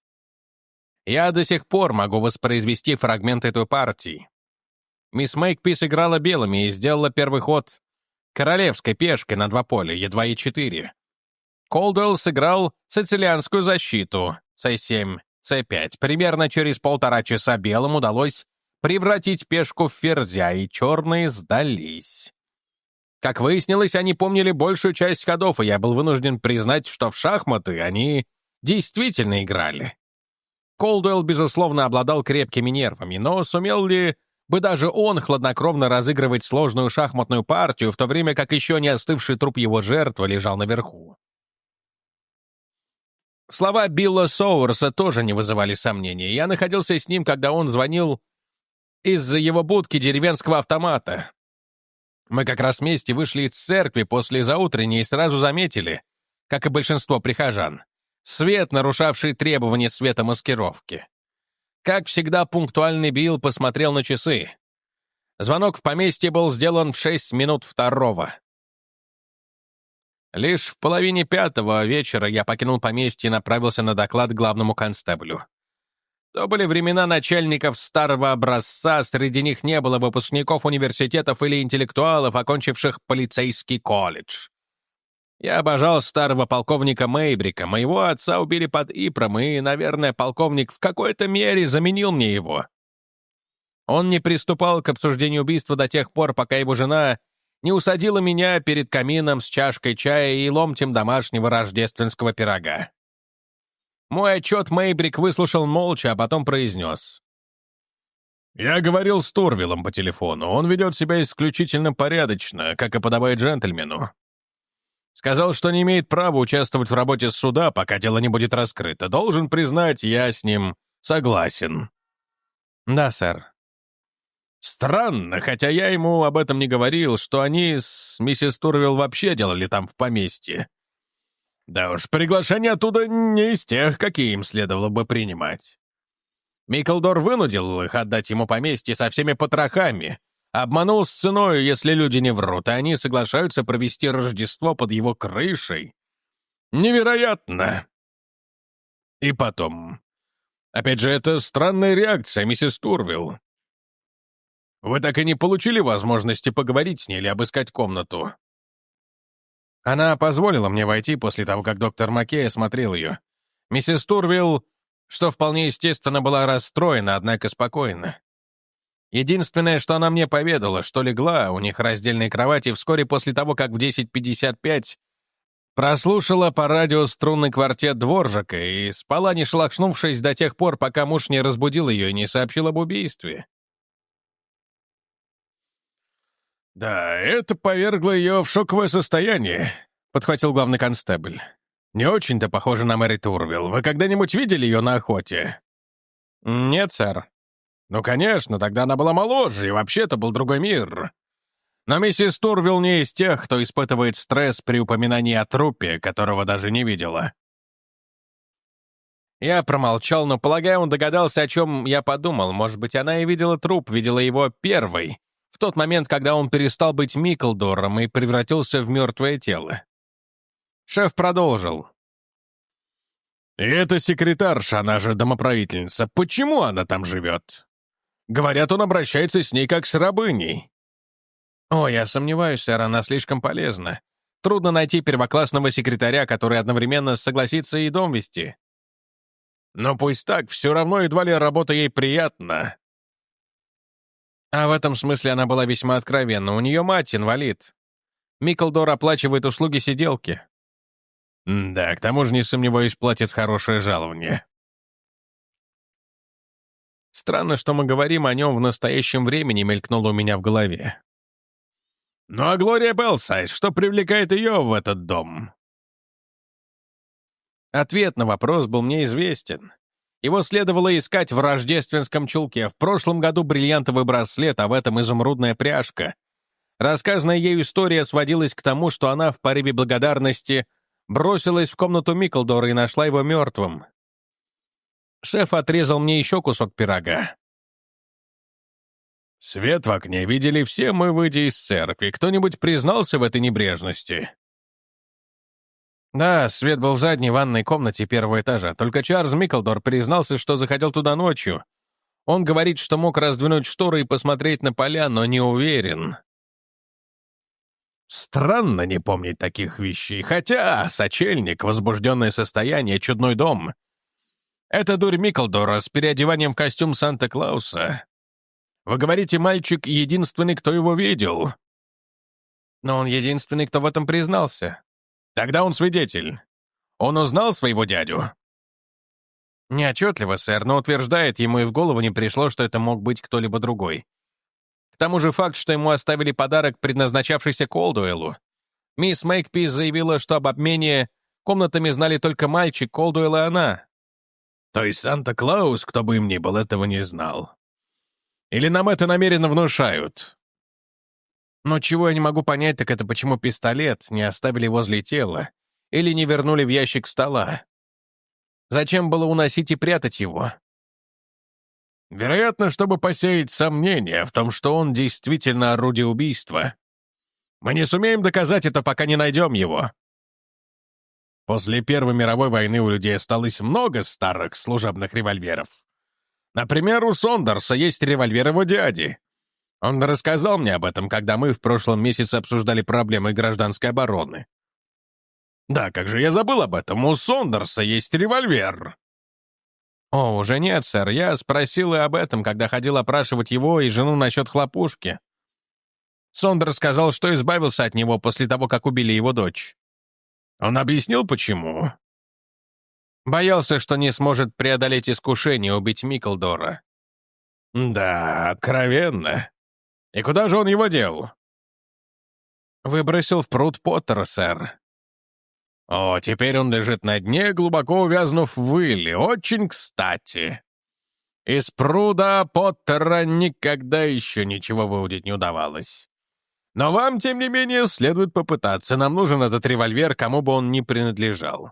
Я до сих пор могу воспроизвести фрагмент этой партии. Мисс Мейкпис играла белыми и сделала первый ход королевской пешкой на два поля, е два, е четыре. Колдуэлл сыграл сицилианскую защиту, це семь, це пять. Примерно через полтора часа белым удалось превратить пешку в ферзя, и черные сдались. Как выяснилось, они помнили большую часть ходов, и я был вынужден признать, что в шахматы они действительно играли. Колдуэлл, безусловно, обладал крепкими нервами, но сумел ли бы даже он хладнокровно разыгрывать сложную шахматную партию, в то время как еще не остывший труп его жертвы лежал наверху? Слова Билла Соуэрса тоже не вызывали сомнений. Я находился с ним, когда он звонил из-за его будки деревенского автомата. Мы как раз вместе вышли из церкви после заутренней и сразу заметили, как и большинство прихожан, свет, нарушавший требования светомаскировки. Как всегда, пунктуальный Билл посмотрел на часы. Звонок в поместье был сделан в шесть минут второго. Лишь в половине пятого вечера я покинул поместье и направился на доклад к главному констеблю. То были времена начальников старого образца, среди них не было выпускников университетов или интеллектуалов, окончивших полицейский колледж. Я обожал старого полковника Мейбрика. Моего отца убили под Ипром, и, наверное, полковник в какой-то мере заменил мне его. Он не приступал к обсуждению убийства до тех пор, пока его жена не усадила меня перед камином с чашкой чая и ломтем домашнего рождественского пирога. Мой отчет Мейбрик выслушал молча, а потом произнес. «Я говорил с Турвиллом по телефону. Он ведет себя исключительно порядочно, как и подобает джентльмену. Сказал, что не имеет права участвовать в работе суда, пока дело не будет раскрыто. Должен признать, я с ним согласен». «Да, сэр». «Странно, хотя я ему об этом не говорил, что они с миссис Турвилл вообще делали там в поместье. Да уж, приглашение оттуда не из тех, какие им следовало бы принимать. Микклдор вынудил их отдать ему поместье со всеми потрохами, обманул с ценой, если люди не врут, и они соглашаются провести Рождество под его крышей. Невероятно! И потом, опять же, это странная реакция, миссис Турвилл. Вы так и не получили возможности поговорить с ней или обыскать комнату?» Она позволила мне войти после того, как доктор Маккей осмотрел ее. Миссис Турвилл что вполне естественно была расстроена, однако спокойна. Единственное, что она мне поведала, что легла, у них раздельные кровати, вскоре после того, как в десять пятьдесят пять прослушала по радио струнный квартет Дворжака и спала, не шелохнувшись до тех пор, пока муж не разбудил ее и не сообщил об убийстве. «Да, это повергло ее в шоковое состояние», — подхватил главный констебль. «Не очень-то похоже на Мэри Турвилл. Вы когда-нибудь видели ее на охоте?» «Нет, сэр». «Ну, конечно, тогда она была моложе, и вообще это был другой мир. Но миссис Турвилл не из тех, кто испытывает стресс при упоминании о трупе, которого даже не видела». Я промолчал, но, полагаю, он догадался, о чем я подумал. Может быть, она и видела труп, видела его первой, в тот момент, когда он перестал быть Микклдором и превратился в мертвое тело. Шеф продолжил. «И эта секретарша, она же домоправительница, почему она там живет? Говорят, он обращается с ней как с рабыней». «О, я сомневаюсь, сэр, она слишком полезна. Трудно найти первоклассного секретаря, который одновременно согласится и дом вести». «Но пусть так, все равно едва ли работа ей приятна». А в этом смысле она была весьма откровенна. У нее мать инвалид. Микклдор оплачивает услуги сиделки. Да, к тому же, не сомневаюсь, платит хорошее жалование. Странно, что мы говорим о нем в настоящем времени, мелькнуло у меня в голове. Ну а Глория Белсайд, что привлекает ее в этот дом? Ответ на вопрос был мне известен. Его следовало искать в рождественском чулке. В прошлом году бриллиантовый браслет, а в этом изумрудная пряжка. Рассказанная ею история сводилась к тому, что она в порыве благодарности бросилась в комнату Микклдора и нашла его мертвым. Шеф отрезал мне еще кусок пирога. «Свет в окне видели все мы, выйдя из церкви. Кто-нибудь признался в этой небрежности?» «Да, свет был в задней ванной комнате первого этажа. Только Чарльз Микклдор признался, что заходил туда ночью. Он говорит, что мог раздвинуть шторы и посмотреть на поля, но не уверен». Странно не помнить таких вещей. Хотя, сочельник, возбужденное состояние, чудной дом. Это дурь Микклдора с переодеванием в костюм Санта-Клауса. Вы говорите, мальчик единственный, кто его видел. Но он единственный, кто в этом признался. Тогда он свидетель. Он узнал своего дядю? Неотчетливо, сэр, но утверждает, ему и в голову не пришло, что это мог быть кто-либо другой. К тому же факт, что ему оставили подарок, предназначавшийся Колдуэллу. Мисс Мэйкпис заявила, что об обмене комнатами знали только мальчик, Колдуэлл и она. То есть Санта-Клаус, кто бы им ни был, этого не знал. Или нам это намеренно внушают? Но чего я не могу понять, так это почему пистолет не оставили возле тела или не вернули в ящик стола. Зачем было уносить и прятать его? Вероятно, чтобы посеять сомнения в том, что он действительно орудие убийства. Мы не сумеем доказать это, пока не найдем его. После Первой мировой войны у людей осталось много старых служебных револьверов. Например, у Сондерса есть револьвер его дяди. Он рассказал мне об этом, когда мы в прошлом месяце обсуждали проблемы гражданской обороны. Да, как же я забыл об этом, у Сондерса есть револьвер. «О, уже нет, сэр. Я спросил и об этом, когда ходил опрашивать его и жену насчет хлопушки. Сондерс сказал, что избавился от него после того, как убили его дочь. Он объяснил, почему?» Боялся, что не сможет преодолеть искушение убить Микклдора. «Да, откровенно. И куда же он его дел?» «Выбросил в пруд Поттера, сэр». «О, теперь он лежит на дне, глубоко увязнув в выле. Очень кстати. Из пруда Поттера никогда еще ничего выудить не удавалось. Но вам, тем не менее, следует попытаться. Нам нужен этот револьвер, кому бы он ни принадлежал».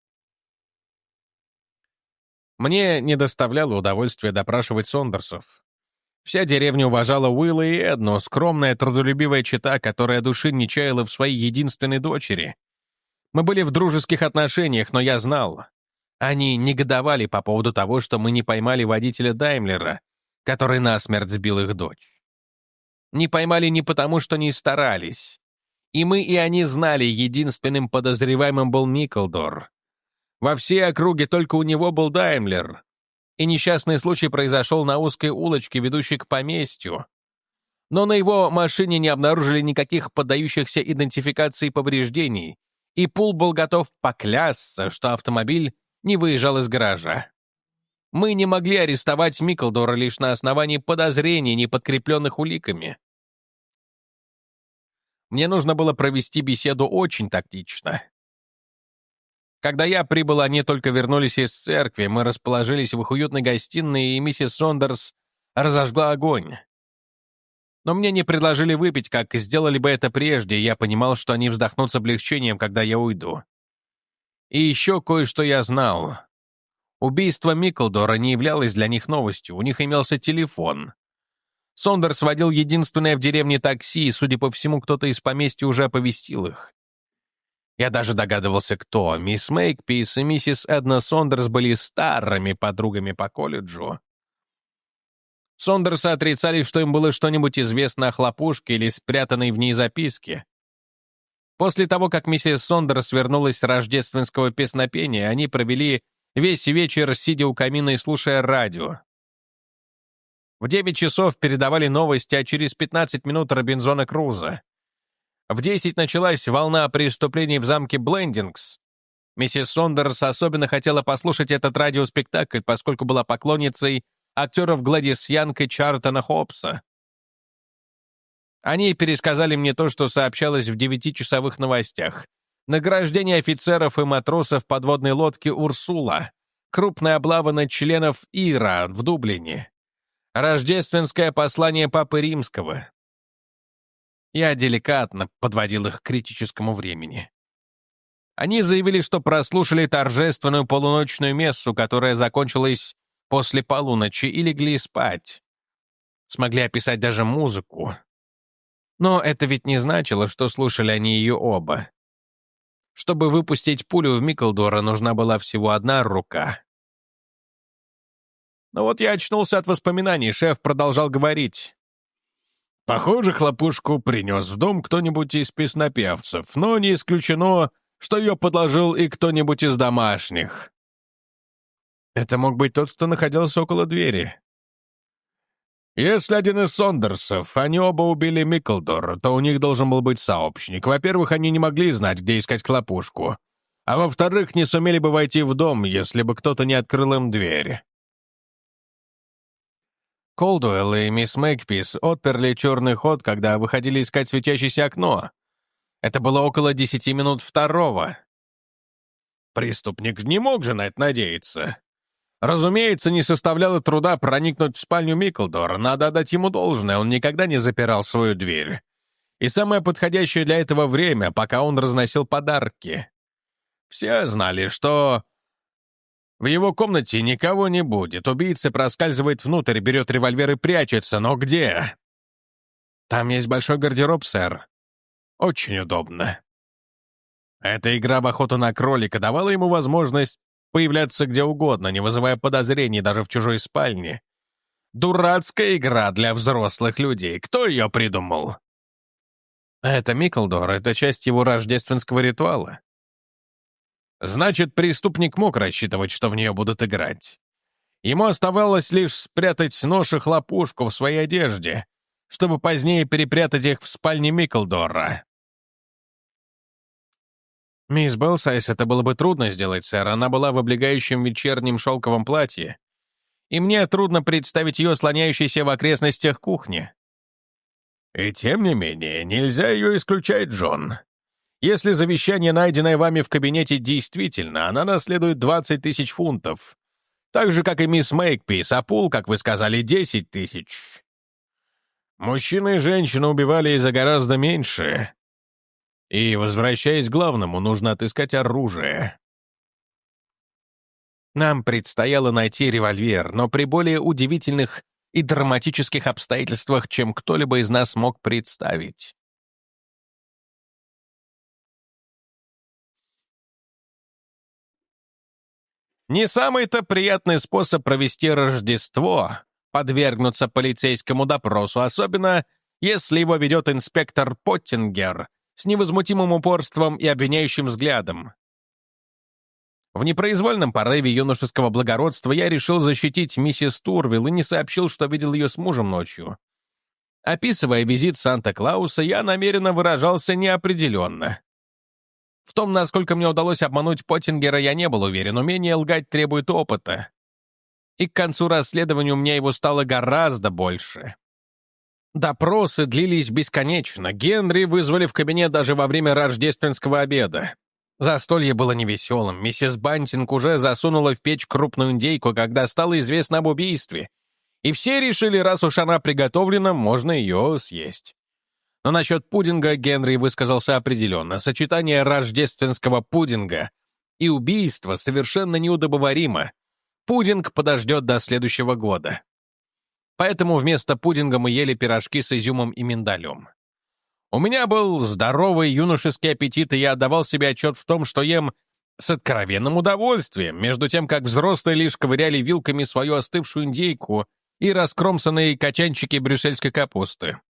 Мне не доставляло удовольствия допрашивать Сондерсов. Вся деревня уважала Уилла и Эдну, скромная, трудолюбивая чета, которая души не чаяла в своей единственной дочери. Мы были в дружеских отношениях, но я знал. Они негодовали по поводу того, что мы не поймали водителя Даймлера, который насмерть сбил их дочь. Не поймали не потому, что не старались. И мы, и они знали, единственным подозреваемым был Микклдор. Во всей округе только у него был Даймлер, и несчастный случай произошел на узкой улочке, ведущей к поместью. Но на его машине не обнаружили никаких поддающихся идентификации повреждений, и Пул был готов поклясться, что автомобиль не выезжал из гаража. Мы не могли арестовать Микклдора лишь на основании подозрений, не подкрепленных уликами. Мне нужно было провести беседу очень тактично. Когда я прибыл, они только вернулись из церкви, мы расположились в их уютной гостиной, и миссис Сондерс разожгла огонь. Но мне не предложили выпить, как сделали бы это прежде, и я понимал, что они вздохнут с облегчением, когда я уйду. И еще кое-что я знал. Убийство Микклдора не являлось для них новостью, у них имелся телефон. Сондерс водил единственное в деревне такси, и, судя по всему, кто-то из поместья уже оповестил их. Я даже догадывался, кто. Мисс Мейкпис и миссис Эдна Сондерс были старыми подругами по колледжу. Сондерсы отрицали, что им было что-нибудь известно о хлопушке или спрятанной в ней записке. После того, как миссис Сондерс вернулась с рождественского песнопения, они провели весь вечер, сидя у камина и слушая радио. В девять часов передавали новости, а через пятнадцать минут Робинзона Круза. В десять началась волна преступлений в замке Блендингс. Миссис Сондерс особенно хотела послушать этот радиоспектакль, поскольку была поклонницей актеров Глэдис Янг и Чартона Хопса. Они пересказали мне то, что сообщалось в девятичасовых новостях. Награждение офицеров и матросов подводной лодки «Урсула», крупная облава на членов Ира в Дублине, рождественское послание Папы Римского. Я деликатно подводил их к критическому времени. Они заявили, что прослушали торжественную полуночную мессу, которая закончилась после полуночи, и легли спать. Смогли описать даже музыку. Но это ведь не значило, что слушали они ее оба. Чтобы выпустить пулю в Микклдора, нужна была всего одна рука. Но вот я очнулся от воспоминаний, шеф продолжал говорить. Похоже, хлопушку принес в дом кто-нибудь из песнопевцев, но не исключено, что ее подложил и кто-нибудь из домашних. Это мог быть тот, кто находился около двери. Если один из Сондерсов, они оба убили Микклдора, то у них должен был быть сообщник. Во-первых, они не могли знать, где искать хлопушку. А во-вторых, не сумели бы войти в дом, если бы кто-то не открыл им дверь. Колдуэлл и мисс Мейкпис отперли черный ход, когда выходили искать светящееся окно. Это было около десяти минут второго. Преступник не мог же на это надеяться. Разумеется, не составляло труда проникнуть в спальню Микклдора, надо отдать ему должное, он никогда не запирал свою дверь. И самое подходящее для этого время, пока он разносил подарки. Все знали, что в его комнате никого не будет. Убийца проскальзывает внутрь, берет револьвер и прячется. Но где? Там есть большой гардероб, сэр. Очень удобно. Эта игра в охоту на кролика давала ему возможность появляться где угодно, не вызывая подозрений даже в чужой спальне. Дурацкая игра для взрослых людей. Кто ее придумал? Это Микклдор, это часть его рождественского ритуала. Значит, преступник мог рассчитывать, что в нее будут играть. Ему оставалось лишь спрятать нож и хлопушку в своей одежде, чтобы позднее перепрятать их в спальне Микклдора. Мисс Белсайз это было бы трудно сделать, сэр. Она была в облегающем вечернем шелковом платье, и мне трудно представить ее слоняющейся в окрестностях кухни. И тем не менее, нельзя ее исключать, Джон. Если завещание, найденное вами в кабинете, действительно, она наследует двадцать тысяч фунтов, так же, как и мисс Мейкпис, а Пул, как вы сказали, десять тысяч. Мужчины и женщины убивали за гораздо меньше. И, возвращаясь к главному, нужно отыскать оружие. Нам предстояло найти револьвер, но при более удивительных и драматических обстоятельствах, чем кто-либо из нас мог представить. Не самый-то приятный способ провести Рождество — подвергнуться полицейскому допросу, особенно если его ведет инспектор Поттингер с невозмутимым упорством и обвиняющим взглядом. В непроизвольном порыве юношеского благородства я решил защитить миссис Турвилл и не сообщил, что видел ее с мужем ночью. Описывая визит Санта-Клауса, я намеренно выражался неопределенно. В том, насколько мне удалось обмануть Поттингера, я не был уверен. Умение лгать требует опыта. И к концу расследования у меня его стало гораздо больше. Допросы длились бесконечно. Генри вызвали в кабинет даже во время рождественского обеда. Застолье было невеселым. Миссис Бантинг уже засунула в печь крупную индейку, когда стало известно об убийстве. И все решили, раз уж она приготовлена, можно ее съесть. Но насчет пудинга Генри высказался определенно. Сочетание рождественского пудинга и убийства совершенно неудобоваримо. Пудинг подождет до следующего года. Поэтому вместо пудинга мы ели пирожки с изюмом и миндалем. У меня был здоровый юношеский аппетит, и я отдавал себе отчет в том, что ем с откровенным удовольствием, между тем, как взрослые лишь ковыряли вилками свою остывшую индейку и раскромсанные качанчики брюссельской капусты.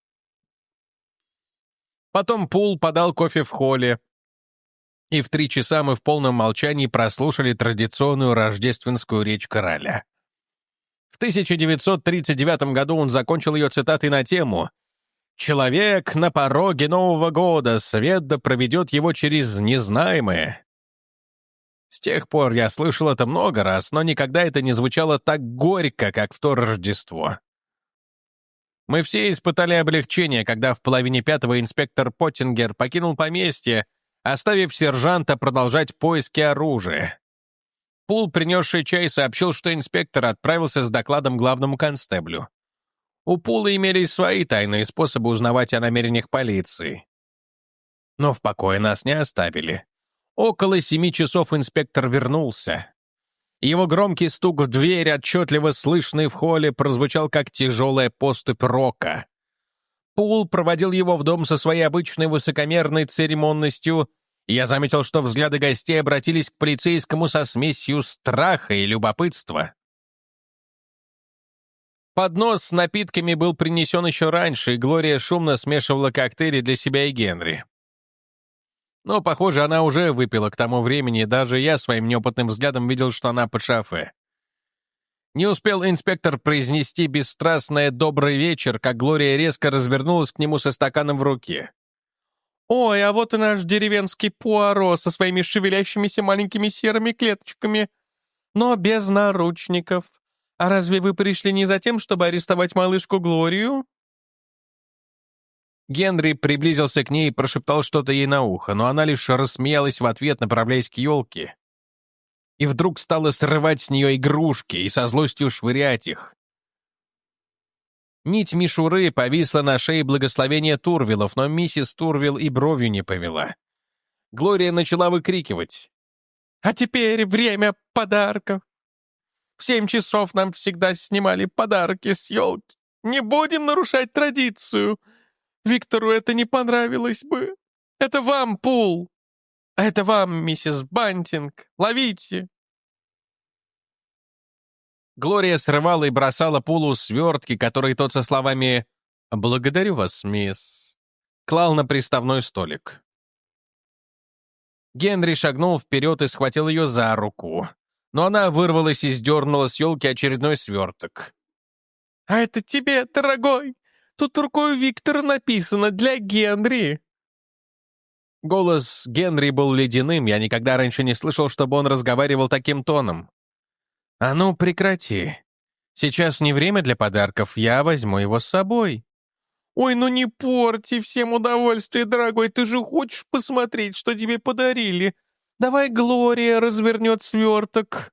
Потом Пул подал кофе в холле, и в три часа мы в полном молчании прослушали традиционную рождественскую речь короля. В тысяча девятьсот тридцать девятом году он закончил ее цитатой на тему «Человек на пороге Нового года, свет да проведет его через незнаемое». С тех пор я слышал это много раз, но никогда это не звучало так горько, как в то Рождество. Мы все испытали облегчение, когда в половине пятого инспектор Поттингер покинул поместье, оставив сержанта продолжать поиски оружия. Пул, принесший чай, сообщил, что инспектор отправился с докладом главному констеблю. У Пула имелись свои тайные способы узнавать о намерениях полиции. Но в покое нас не оставили. Около семи часов инспектор вернулся. Его громкий стук в дверь, отчетливо слышный в холле, прозвучал как тяжелая поступь рока. Пул проводил его в дом со своей обычной высокомерной церемонностью, и я заметил, что взгляды гостей обратились к полицейскому со смесью страха и любопытства. Поднос с напитками был принесен еще раньше, и Глория шумно смешивала коктейли для себя и Генри. Но, похоже, она уже выпила к тому времени, и даже я своим неопытным взглядом видел, что она под шофе. Не успел инспектор произнести бесстрастное «добрый вечер», как Глория резко развернулась к нему со стаканом в руке. «Ой, а вот и наш деревенский Пуаро со своими шевелящимися маленькими серыми клеточками, но без наручников. А разве вы пришли не за тем, чтобы арестовать малышку Глорию?» Генри приблизился к ней и прошептал что-то ей на ухо, но она лишь рассмеялась в ответ, направляясь к елке. И вдруг стала срывать с нее игрушки и со злостью швырять их. Нить мишуры повисла на шее благословения Турвиллов, но миссис Турвилл и бровью не повела. Глория начала выкрикивать. «А теперь время подарков! В семь часов нам всегда снимали подарки с елки. Не будем нарушать традицию. Виктору это не понравилось бы. Это вам, Пул. А это вам, миссис Бантинг. Ловите!» Глория срывала и бросала Пулу свертки, которые тот со словами «Благодарю вас, мисс», клал на приставной столик. Генри шагнул вперед и схватил ее за руку, но она вырвалась и сдернула с елки очередной сверток. «А это тебе, дорогой! Тут рукой Виктора написано «Для Генри». Голос Генри был ледяным, я никогда раньше не слышал, чтобы он разговаривал таким тоном. «А ну, прекрати. Сейчас не время для подарков, я возьму его с собой». «Ой, ну не порти всем удовольствие, дорогой, ты же хочешь посмотреть, что тебе подарили? Давай Глория развернет сверток».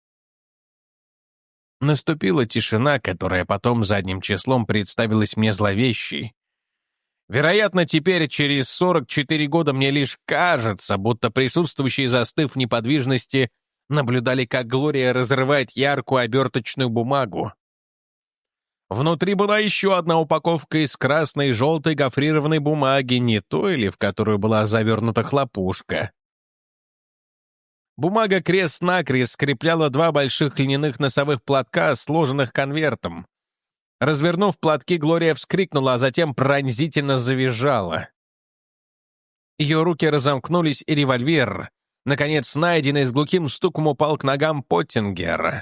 Наступила тишина, которая потом задним числом представилась мне зловещей. Вероятно, теперь, через сорок четыре года, мне лишь кажется, будто присутствующие, застыв в неподвижности, наблюдали, как Глория разрывает яркую оберточную бумагу. Внутри была еще одна упаковка из красной и желтой гофрированной бумаги, не той ли, в которую была завернута хлопушка. Бумага крест-накрест скрепляла два больших льняных носовых платка, сложенных конвертом. Развернув платки, Глория вскрикнула, а затем пронзительно завизжала. Ее руки разомкнулись, и револьвер, Наконец, найденный с глухим стуком упал к ногам Поттингера.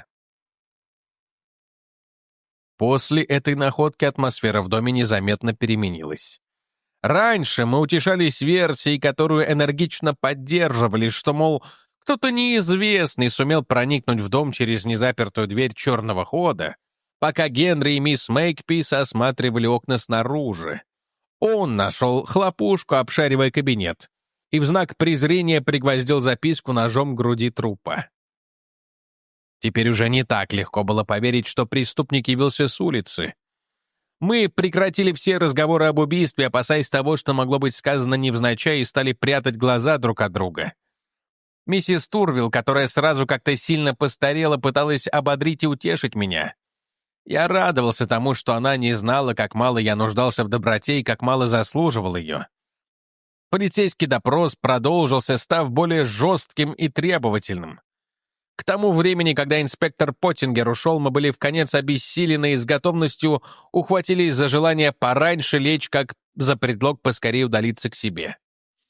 После этой находки атмосфера в доме незаметно переменилась. Раньше мы утешались версией, которую энергично поддерживали, что, мол, кто-то неизвестный сумел проникнуть в дом через незапертую дверь черного хода, пока Генри и мисс Мейкпис осматривали окна снаружи. Он нашел хлопушку, обшаривая кабинет, и в знак презрения пригвоздил записку ножом к груди трупа. Теперь уже не так легко было поверить, что преступник явился с улицы. Мы прекратили все разговоры об убийстве, опасаясь того, что могло быть сказано невзначай, и стали прятать глаза друг от друга. Миссис Турвилл, которая сразу как-то сильно постарела, пыталась ободрить и утешить меня. Я радовался тому, что она не знала, как мало я нуждался в доброте и как мало заслуживал ее. Полицейский допрос продолжился, став более жестким и требовательным. К тому времени, когда инспектор Поттингер ушел, мы были вконец обессилены и с готовностью ухватились за желание пораньше лечь, как за предлог поскорее удалиться к себе.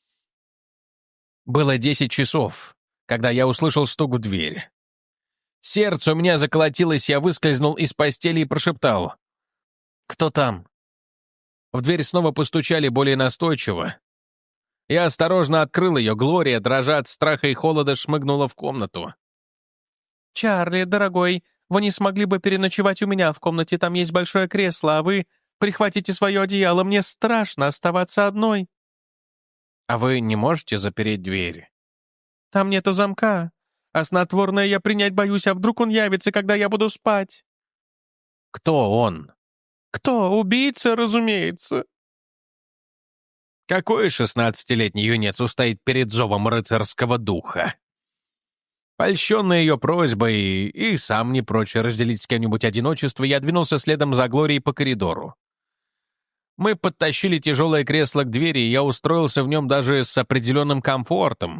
Было десять часов, когда я услышал стук в дверь. Сердце у меня заколотилось, я выскользнул из постели и прошептал: «Кто там?» В дверь снова постучали более настойчиво. Я осторожно открыл ее. Глория, дрожа от страха и холода, шмыгнула в комнату. «Чарли, дорогой, вы не смогли бы переночевать у меня в комнате? Там есть большое кресло, а вы прихватите свое одеяло. Мне страшно оставаться одной». «А вы не можете запереть дверь?» «Там нету замка, а снотворное я принять боюсь, а вдруг он явится, когда я буду спать?» «Кто он?» «Кто? Убийца, разумеется». Какой шестнадцатилетний юнец устоит перед зовом рыцарского духа? Польщенный ее просьбой и сам не прочь разделить с кем-нибудь одиночество, я двинулся следом за Глорией по коридору. Мы подтащили тяжелое кресло к двери, и я устроился в нем даже с определенным комфортом.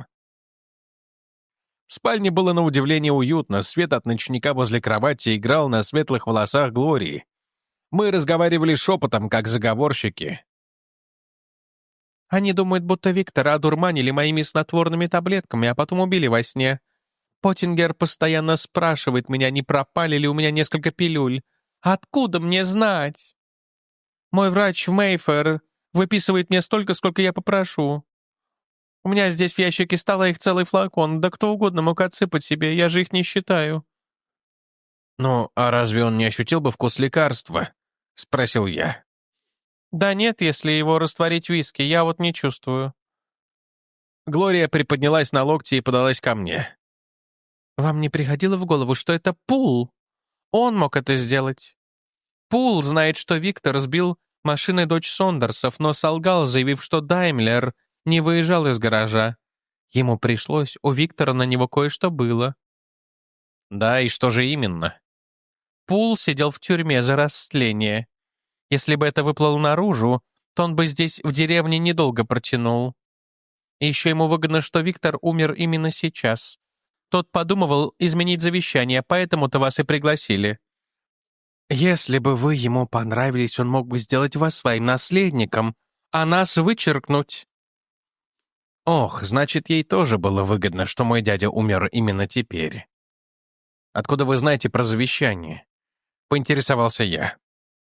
В спальне было на удивление уютно, свет от ночника возле кровати играл на светлых волосах Глории. Мы разговаривали шепотом, как заговорщики. «Они думают, будто Виктора одурманили моими снотворными таблетками, а потом убили во сне. Поттингер постоянно спрашивает меня, не пропали ли у меня несколько пилюль. Откуда мне знать? Мой врач в Мейфэр выписывает мне столько, сколько я попрошу. У меня здесь в ящике стола их целый флакон, да кто угодно мог отсыпать себе, я же их не считаю». «Ну, а разве он не ощутил бы вкус лекарства?» — спросил я. «Да нет, если его растворить в виски, я вот не чувствую». Глория приподнялась на локте и подалась ко мне. «Вам не приходило в голову, что это Пул? Он мог это сделать. Пул знает, что Виктор сбил машиной дочь Сондерсов, но солгал, заявив, что Даймлер не выезжал из гаража. Ему пришлось, у Виктора на него кое-что было». «Да, и что же именно?» Пул сидел в тюрьме за растление. Если бы это выплыло наружу, то он бы здесь, в деревне, недолго протянул. И еще ему выгодно, что Виктор умер именно сейчас. Тот подумывал изменить завещание, поэтому-то вас и пригласили. Если бы вы ему понравились, он мог бы сделать вас своим наследником, а нас вычеркнуть». «Ох, значит, ей тоже было выгодно, что мой дядя умер именно теперь. Откуда вы знаете про завещание?» — поинтересовался я.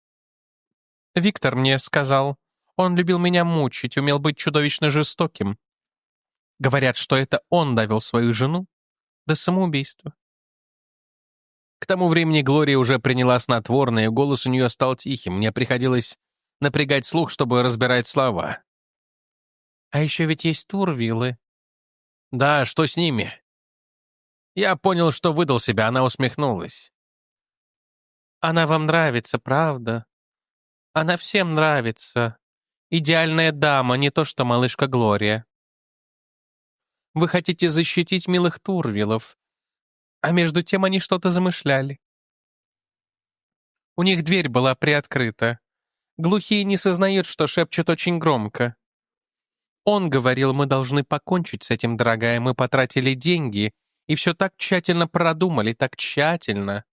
«Виктор мне сказал. Он любил меня мучить, умел быть чудовищно жестоким. Говорят, что это он довел свою жену до самоубийства». К тому времени Глория уже приняла снотворное, и голос у нее стал тихим. Мне приходилось напрягать слух, чтобы разбирать слова. «А еще ведь есть Турвиллы». «Да, что с ними?» Я понял, что выдал себя, она усмехнулась. «Она вам нравится, правда? Она всем нравится. Идеальная дама, не то что малышка Глория. Вы хотите защитить милых Турвиллов, а между тем они что-то замышляли. У них дверь была приоткрыта. Глухие не сознают, что шепчут очень громко. Он говорил, мы должны покончить с этим, дорогая, мы потратили деньги и все так тщательно продумали, так тщательно».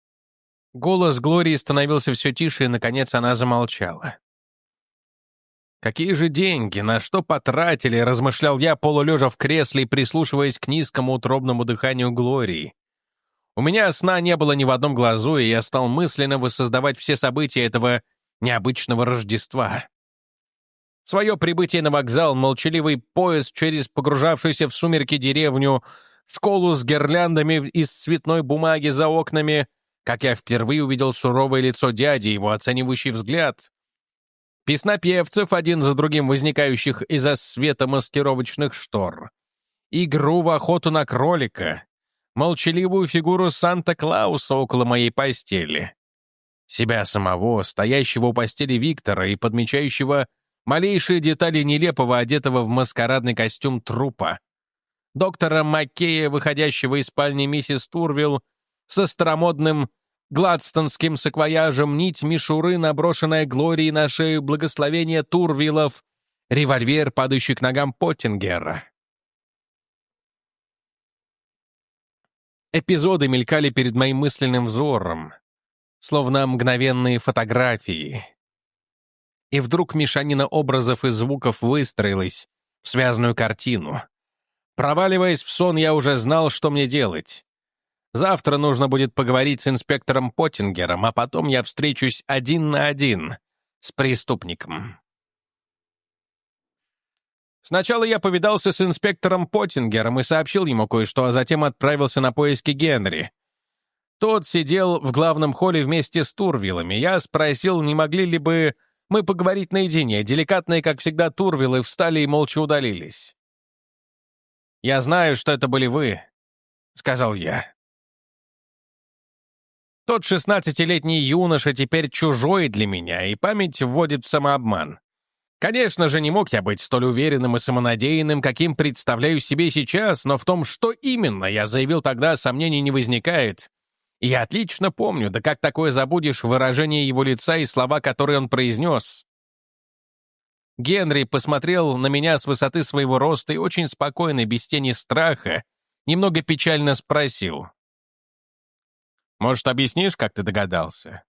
Голос Глории становился все тише, и, наконец, она замолчала. Какие же деньги, на что потратили, размышлял я, полулежа в кресле и прислушиваясь к низкому утробному дыханию Глории. У меня сна не было ни в одном глазу, и я стал мысленно воссоздавать все события этого необычного Рождества. Свое прибытие на вокзал, молчаливый поезд через погружавшуюся в сумерки деревню, школу с гирляндами из цветной бумаги за окнами, как я впервые увидел суровое лицо дяди, его оценивающий взгляд, песнопевцев, один за другим возникающих из-за света маскировочных штор, игру в охоту на кролика, молчаливую фигуру Санта-Клауса около моей постели, себя самого, стоящего у постели Виктора и подмечающего малейшие детали нелепого, одетого в маскарадный костюм трупа, доктора Маккея, выходящего из спальни миссис Турвилл со старомодным гладстонским саквояжем, нить мишуры, наброшенная Глорией на шею, благословение Турвиллов, револьвер, падающий к ногам Поттингера. Эпизоды мелькали перед моим мысленным взором, словно мгновенные фотографии. И вдруг мешанина образов и звуков выстроилась в связанную картину. Проваливаясь в сон, я уже знал, что мне делать. Завтра нужно будет поговорить с инспектором Поттингером, а потом я встречусь один на один с преступником. Сначала я повидался с инспектором Поттингером и сообщил ему кое-что, а затем отправился на поиски Генри. Тот сидел в главном холле вместе с Турвиллами. Я спросил, не могли ли бы мы поговорить наедине. Деликатные, как всегда, Турвиллы встали и молча удалились. «Я знаю, что это были вы», — сказал я. Тот шестнадцатилетний юноша теперь чужой для меня, и память вводит в самообман. Конечно же, не мог я быть столь уверенным и самонадеянным, каким представляю себе сейчас, но в том, что именно я заявил тогда, сомнений не возникает. И я отлично помню, да как такое забудешь, выражение его лица и слова, которые он произнес. Генри посмотрел на меня с высоты своего роста и очень спокойно, без тени страха, немного печально спросил. «Может, объяснишь, как ты догадался?»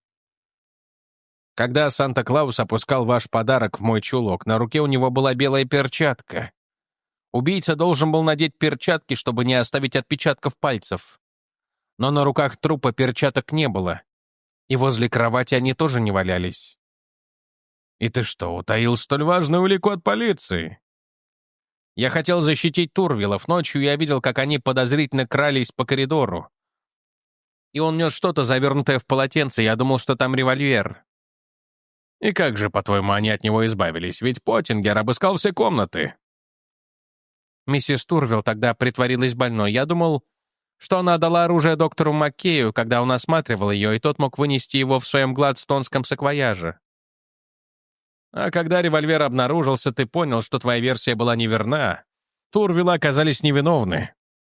Когда Санта-Клаус опускал ваш подарок в мой чулок, на руке у него была белая перчатка. Убийца должен был надеть перчатки, чтобы не оставить отпечатков пальцев. Но на руках трупа перчаток не было, и возле кровати они тоже не валялись. И ты что, утаил столь важную улику от полиции? Я хотел защитить Турвиллов. Ночью я видел, как они подозрительно крались по коридору. И он нес что-то, завернутое в полотенце, я думал, что там револьвер. И как же, по-твоему, они от него избавились? Ведь Поттингер обыскал все комнаты. Миссис Турвилл тогда притворилась больной. Я думал, что она отдала оружие доктору Маккею, когда он осматривал ее, и тот мог вынести его в своем гладстонском саквояже. А когда револьвер обнаружился, ты понял, что твоя версия была неверна. Турвиллы оказались невиновны.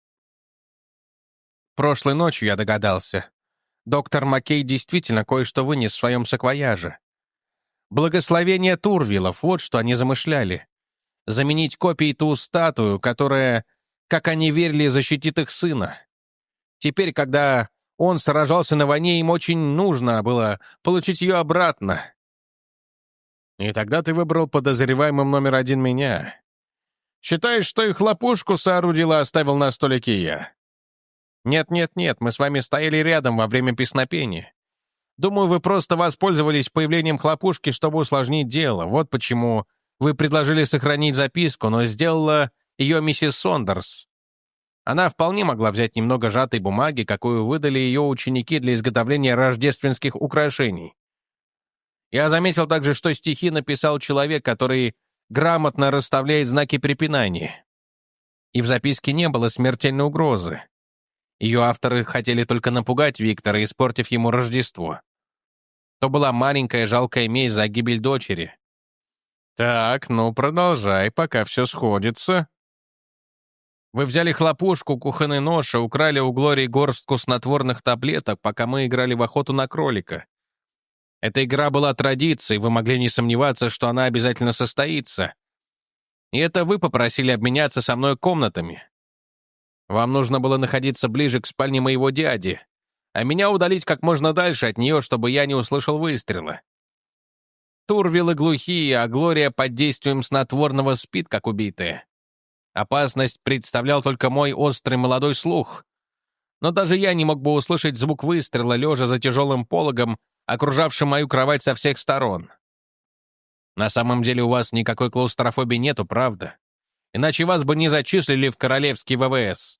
Прошлой ночью я догадался. Доктор Маккей действительно кое-что вынес в своем саквояже. Благословение Турвиллов, вот что они замышляли. Заменить копией ту статую, которая, как они верили, защитит их сына. Теперь, когда он сражался на войне, им очень нужно было получить ее обратно. И тогда ты выбрал подозреваемым номер один меня. Считаешь, что их лопушку соорудил и оставил на столике я? Нет-нет-нет, мы с вами стояли рядом во время песнопения. Думаю, вы просто воспользовались появлением хлопушки, чтобы усложнить дело. Вот почему вы предложили сохранить записку, но сделала ее миссис Сондерс. Она вполне могла взять немного сжатой бумаги, какую выдали ее ученики для изготовления рождественских украшений. Я заметил также, что стихи написал человек, который грамотно расставляет знаки препинания. И в записке не было смертельной угрозы. Ее авторы хотели только напугать Виктора, испортив ему Рождество. То была маленькая жалкая месть за гибель дочери. Так, ну продолжай, пока все сходится. Вы взяли хлопушку, кухонный нож и украли у Глории горстку снотворных таблеток, пока мы играли в охоту на кролика. Эта игра была традицией, вы могли не сомневаться, что она обязательно состоится. И это вы попросили обменяться со мной комнатами. Вам нужно было находиться ближе к спальне моего дяди, а меня удалить как можно дальше от нее, чтобы я не услышал выстрела. Турвилы глухие, а Глория под действием снотворного спит, как убитая. Опасность представлял только мой острый молодой слух. Но даже я не мог бы услышать звук выстрела, лежа за тяжелым пологом, окружавшим мою кровать со всех сторон. На самом деле у вас никакой клаустрофобии нету, правда? Иначе вас бы не зачислили в королевский ВВС.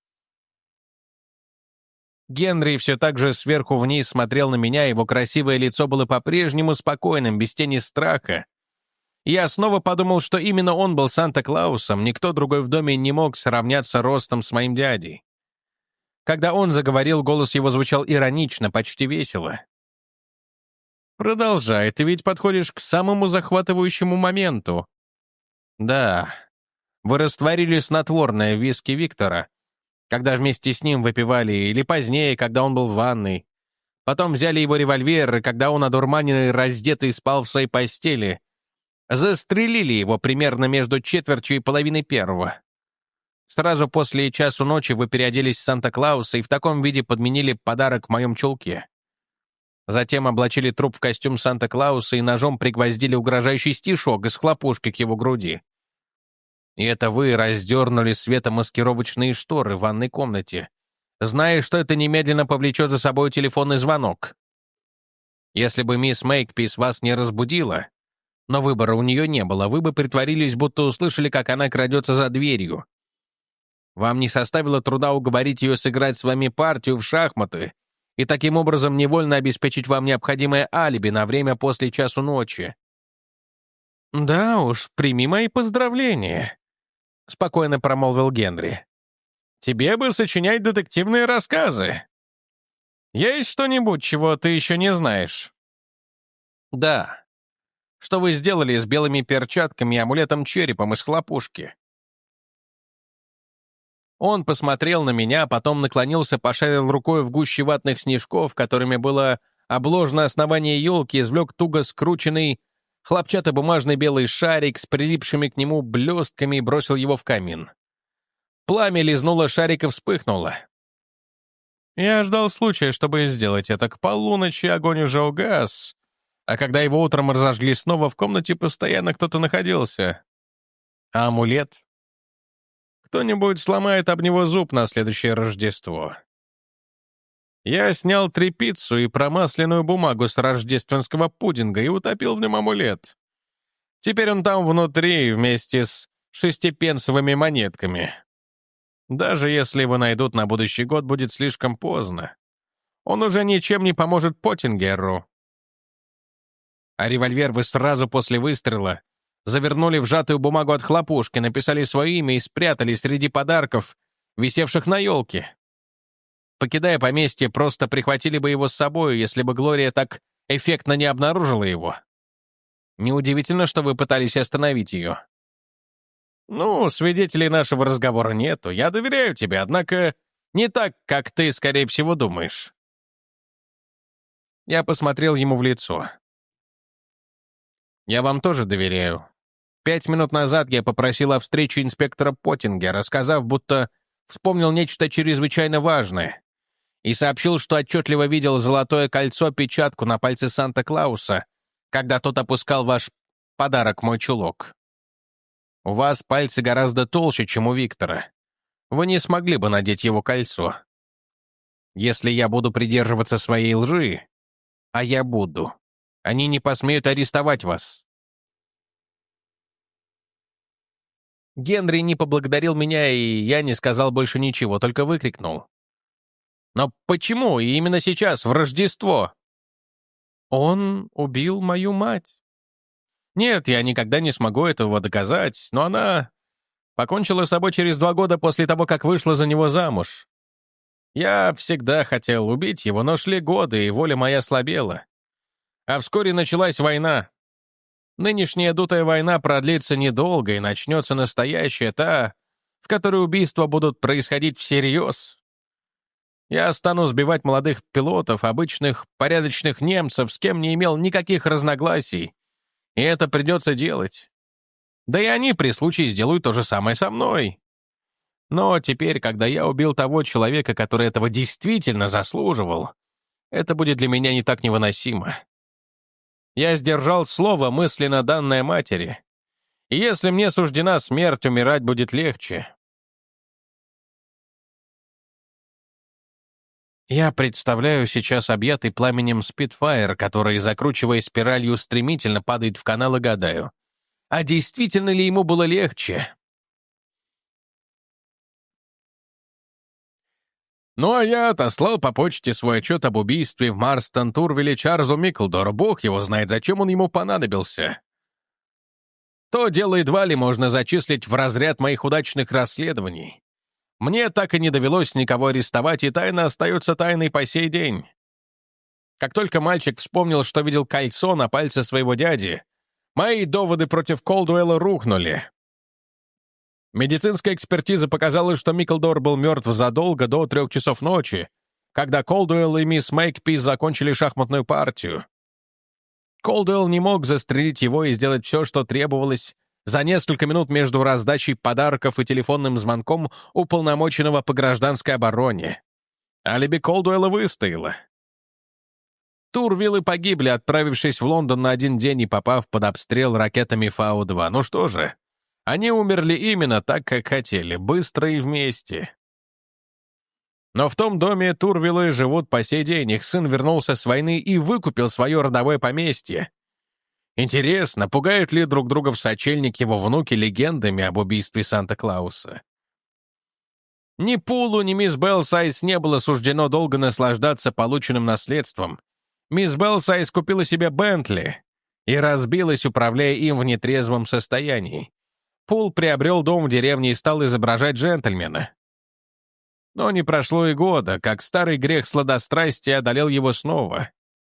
Генри все так же сверху вниз смотрел на меня, его красивое лицо было по-прежнему спокойным, без тени страха. Я снова подумал, что именно он был Санта-Клаусом, никто другой в доме не мог сравняться ростом с моим дядей. Когда он заговорил, голос его звучал иронично, почти весело. «Продолжай, ты ведь подходишь к самому захватывающему моменту». «Да, вы растворили снотворное в виске Виктора, когда вместе с ним выпивали, или позднее, когда он был в ванной. Потом взяли его револьвер, и когда он одурманенный, раздетый, спал в своей постели. Застрелили его примерно между четвертью и половиной первого. Сразу после часу ночи вы переоделись в Санта-Клауса и в таком виде подменили подарок в моем чулке. Затем облачили труп в костюм Санта-Клауса и ножом пригвоздили угрожающий стишок из хлопушки к его груди. И это вы раздернули светомаскировочные шторы в ванной комнате, зная, что это немедленно повлечет за собой телефонный звонок. Если бы мисс Мейкпис вас не разбудила, но выбора у нее не было, вы бы притворились, будто услышали, как она крадется за дверью. Вам не составило труда уговорить ее сыграть с вами партию в шахматы и таким образом невольно обеспечить вам необходимое алиби на время после часу ночи. «Да уж, прими мои поздравления», — спокойно промолвил Генри. «Тебе бы сочинять детективные рассказы. Есть что-нибудь, чего ты еще не знаешь?» «Да. Что вы сделали с белыми перчатками и амулетом-черепом из хлопушки?» Он посмотрел на меня, потом наклонился, пошарил рукой в гуще ватных снежков, которыми было обложено основание елки, извлек туго скрученный хлопчатобумажный белый шарик с прилипшими к нему блестками и бросил его в камин. Пламя лизнуло шарик и вспыхнуло. Я ждал случая, чтобы сделать это. К полуночи огонь уже угас, а когда его утром разожгли снова, в комнате постоянно кто-то находился. А амулет? Кто-нибудь сломает об него зуб на следующее Рождество. Я снял тряпицу и промасленную бумагу с рождественского пудинга и утопил в нем амулет. Теперь он там внутри вместе с шестипенсовыми монетками. Даже если его найдут на будущий год, будет слишком поздно. Он уже ничем не поможет Поттингеру. А револьвер вы сразу после выстрела завернули в сжатую бумагу от хлопушки, написали свое имя и спрятали среди подарков, висевших на елке. Покидая поместье, просто прихватили бы его с собой, если бы Глория так эффектно не обнаружила его. Неудивительно, что вы пытались остановить ее. Ну, свидетелей нашего разговора нету, я доверяю тебе, однако не так, как ты, скорее всего, думаешь. Я посмотрел ему в лицо. Я вам тоже доверяю. Пять минут назад я попросил о встрече инспектора Поттингера, сказав, будто вспомнил нечто чрезвычайно важное, и сообщил, что отчетливо видел золотое кольцо-печатку на пальце Санта-Клауса, когда тот опускал ваш подарок в мой чулок. У вас пальцы гораздо толще, чем у Виктора. Вы не смогли бы надеть его кольцо. Если я буду придерживаться своей лжи, а я буду, они не посмеют арестовать вас. Генри не поблагодарил меня, и я не сказал больше ничего, только выкрикнул. «Но почему и именно сейчас, в Рождество?» «Он убил мою мать». «Нет, я никогда не смогу этого доказать, но она покончила с собой через два года после того, как вышла за него замуж. Я всегда хотел убить его, но шли годы, и воля моя слабела. А вскоре началась война. Нынешняя дутая война продлится недолго, и начнется настоящая, та, в которой убийства будут происходить всерьез. Я стану сбивать молодых пилотов, обычных, порядочных немцев, с кем не имел никаких разногласий. И это придется делать. Да и они при случае сделают то же самое со мной. Но теперь, когда я убил того человека, который этого действительно заслуживал, это будет для меня не так невыносимо. Я сдержал слово, мысленно данное матери. И если мне суждена смерть, умирать будет легче. Я представляю сейчас объятый пламенем Спитфайр, который, закручивая спиралью, стремительно падает в канал, и гадаю, а действительно ли ему было легче? Ну а я отослал по почте свой отчет об убийстве в Марстон-Турвилле Чарльзу Микклдору. Бог его знает, зачем он ему понадобился. То дело едва ли можно зачислить в разряд моих удачных расследований. Мне так и не довелось никого арестовать, и тайна остается тайной по сей день. Как только мальчик вспомнил, что видел кольцо на пальце своего дяди, мои доводы против Колдуэлла рухнули. Медицинская экспертиза показала, что Микклдор был мертв задолго до трех часов ночи, когда Колдуэлл и мисс Мейкпис закончили шахматную партию. Колдуэлл не мог застрелить его и сделать все, что требовалось, за несколько минут между раздачей подарков и телефонным звонком уполномоченного по гражданской обороне. Алиби Колдуэлла выстояло. Турвиллы погибли, отправившись в Лондон на один день и попав под обстрел ракетами Фау два. Ну что же, они умерли именно так, как хотели, быстро и вместе. Но в том доме Турвиллы живут по сей день. Их сын вернулся с войны и выкупил свое родовое поместье. Интересно, пугают ли друг друга в сочельник его внуки легендами об убийстве Санта-Клауса? Ни Пулу, ни мисс Белсайз не было суждено долго наслаждаться полученным наследством. Мисс Белсайз купила себе Бентли и разбилась, управляя им в нетрезвом состоянии. Пул приобрел дом в деревне и стал изображать джентльмена. Но не прошло и года, как старый грех сладострастия одолел его снова.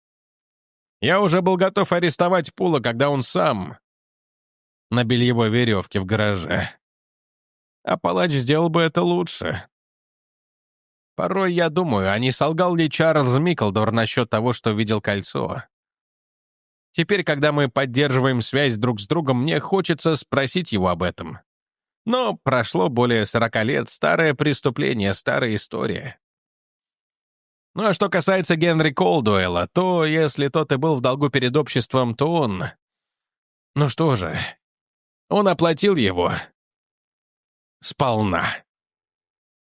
Я уже был готов арестовать Пула, когда он сам на бельевой веревке в гараже. А палач сделал бы это лучше. Порой я думаю, а не солгал ли Чарльз Микклдор насчет того, что видел кольцо. Теперь, когда мы поддерживаем связь друг с другом, мне хочется спросить его об этом. Но прошло более сорока лет, старое преступление, старая история. Ну а что касается Генри Колдуэлла, то если тот и был в долгу перед обществом, то он... Ну что же, он оплатил его сполна.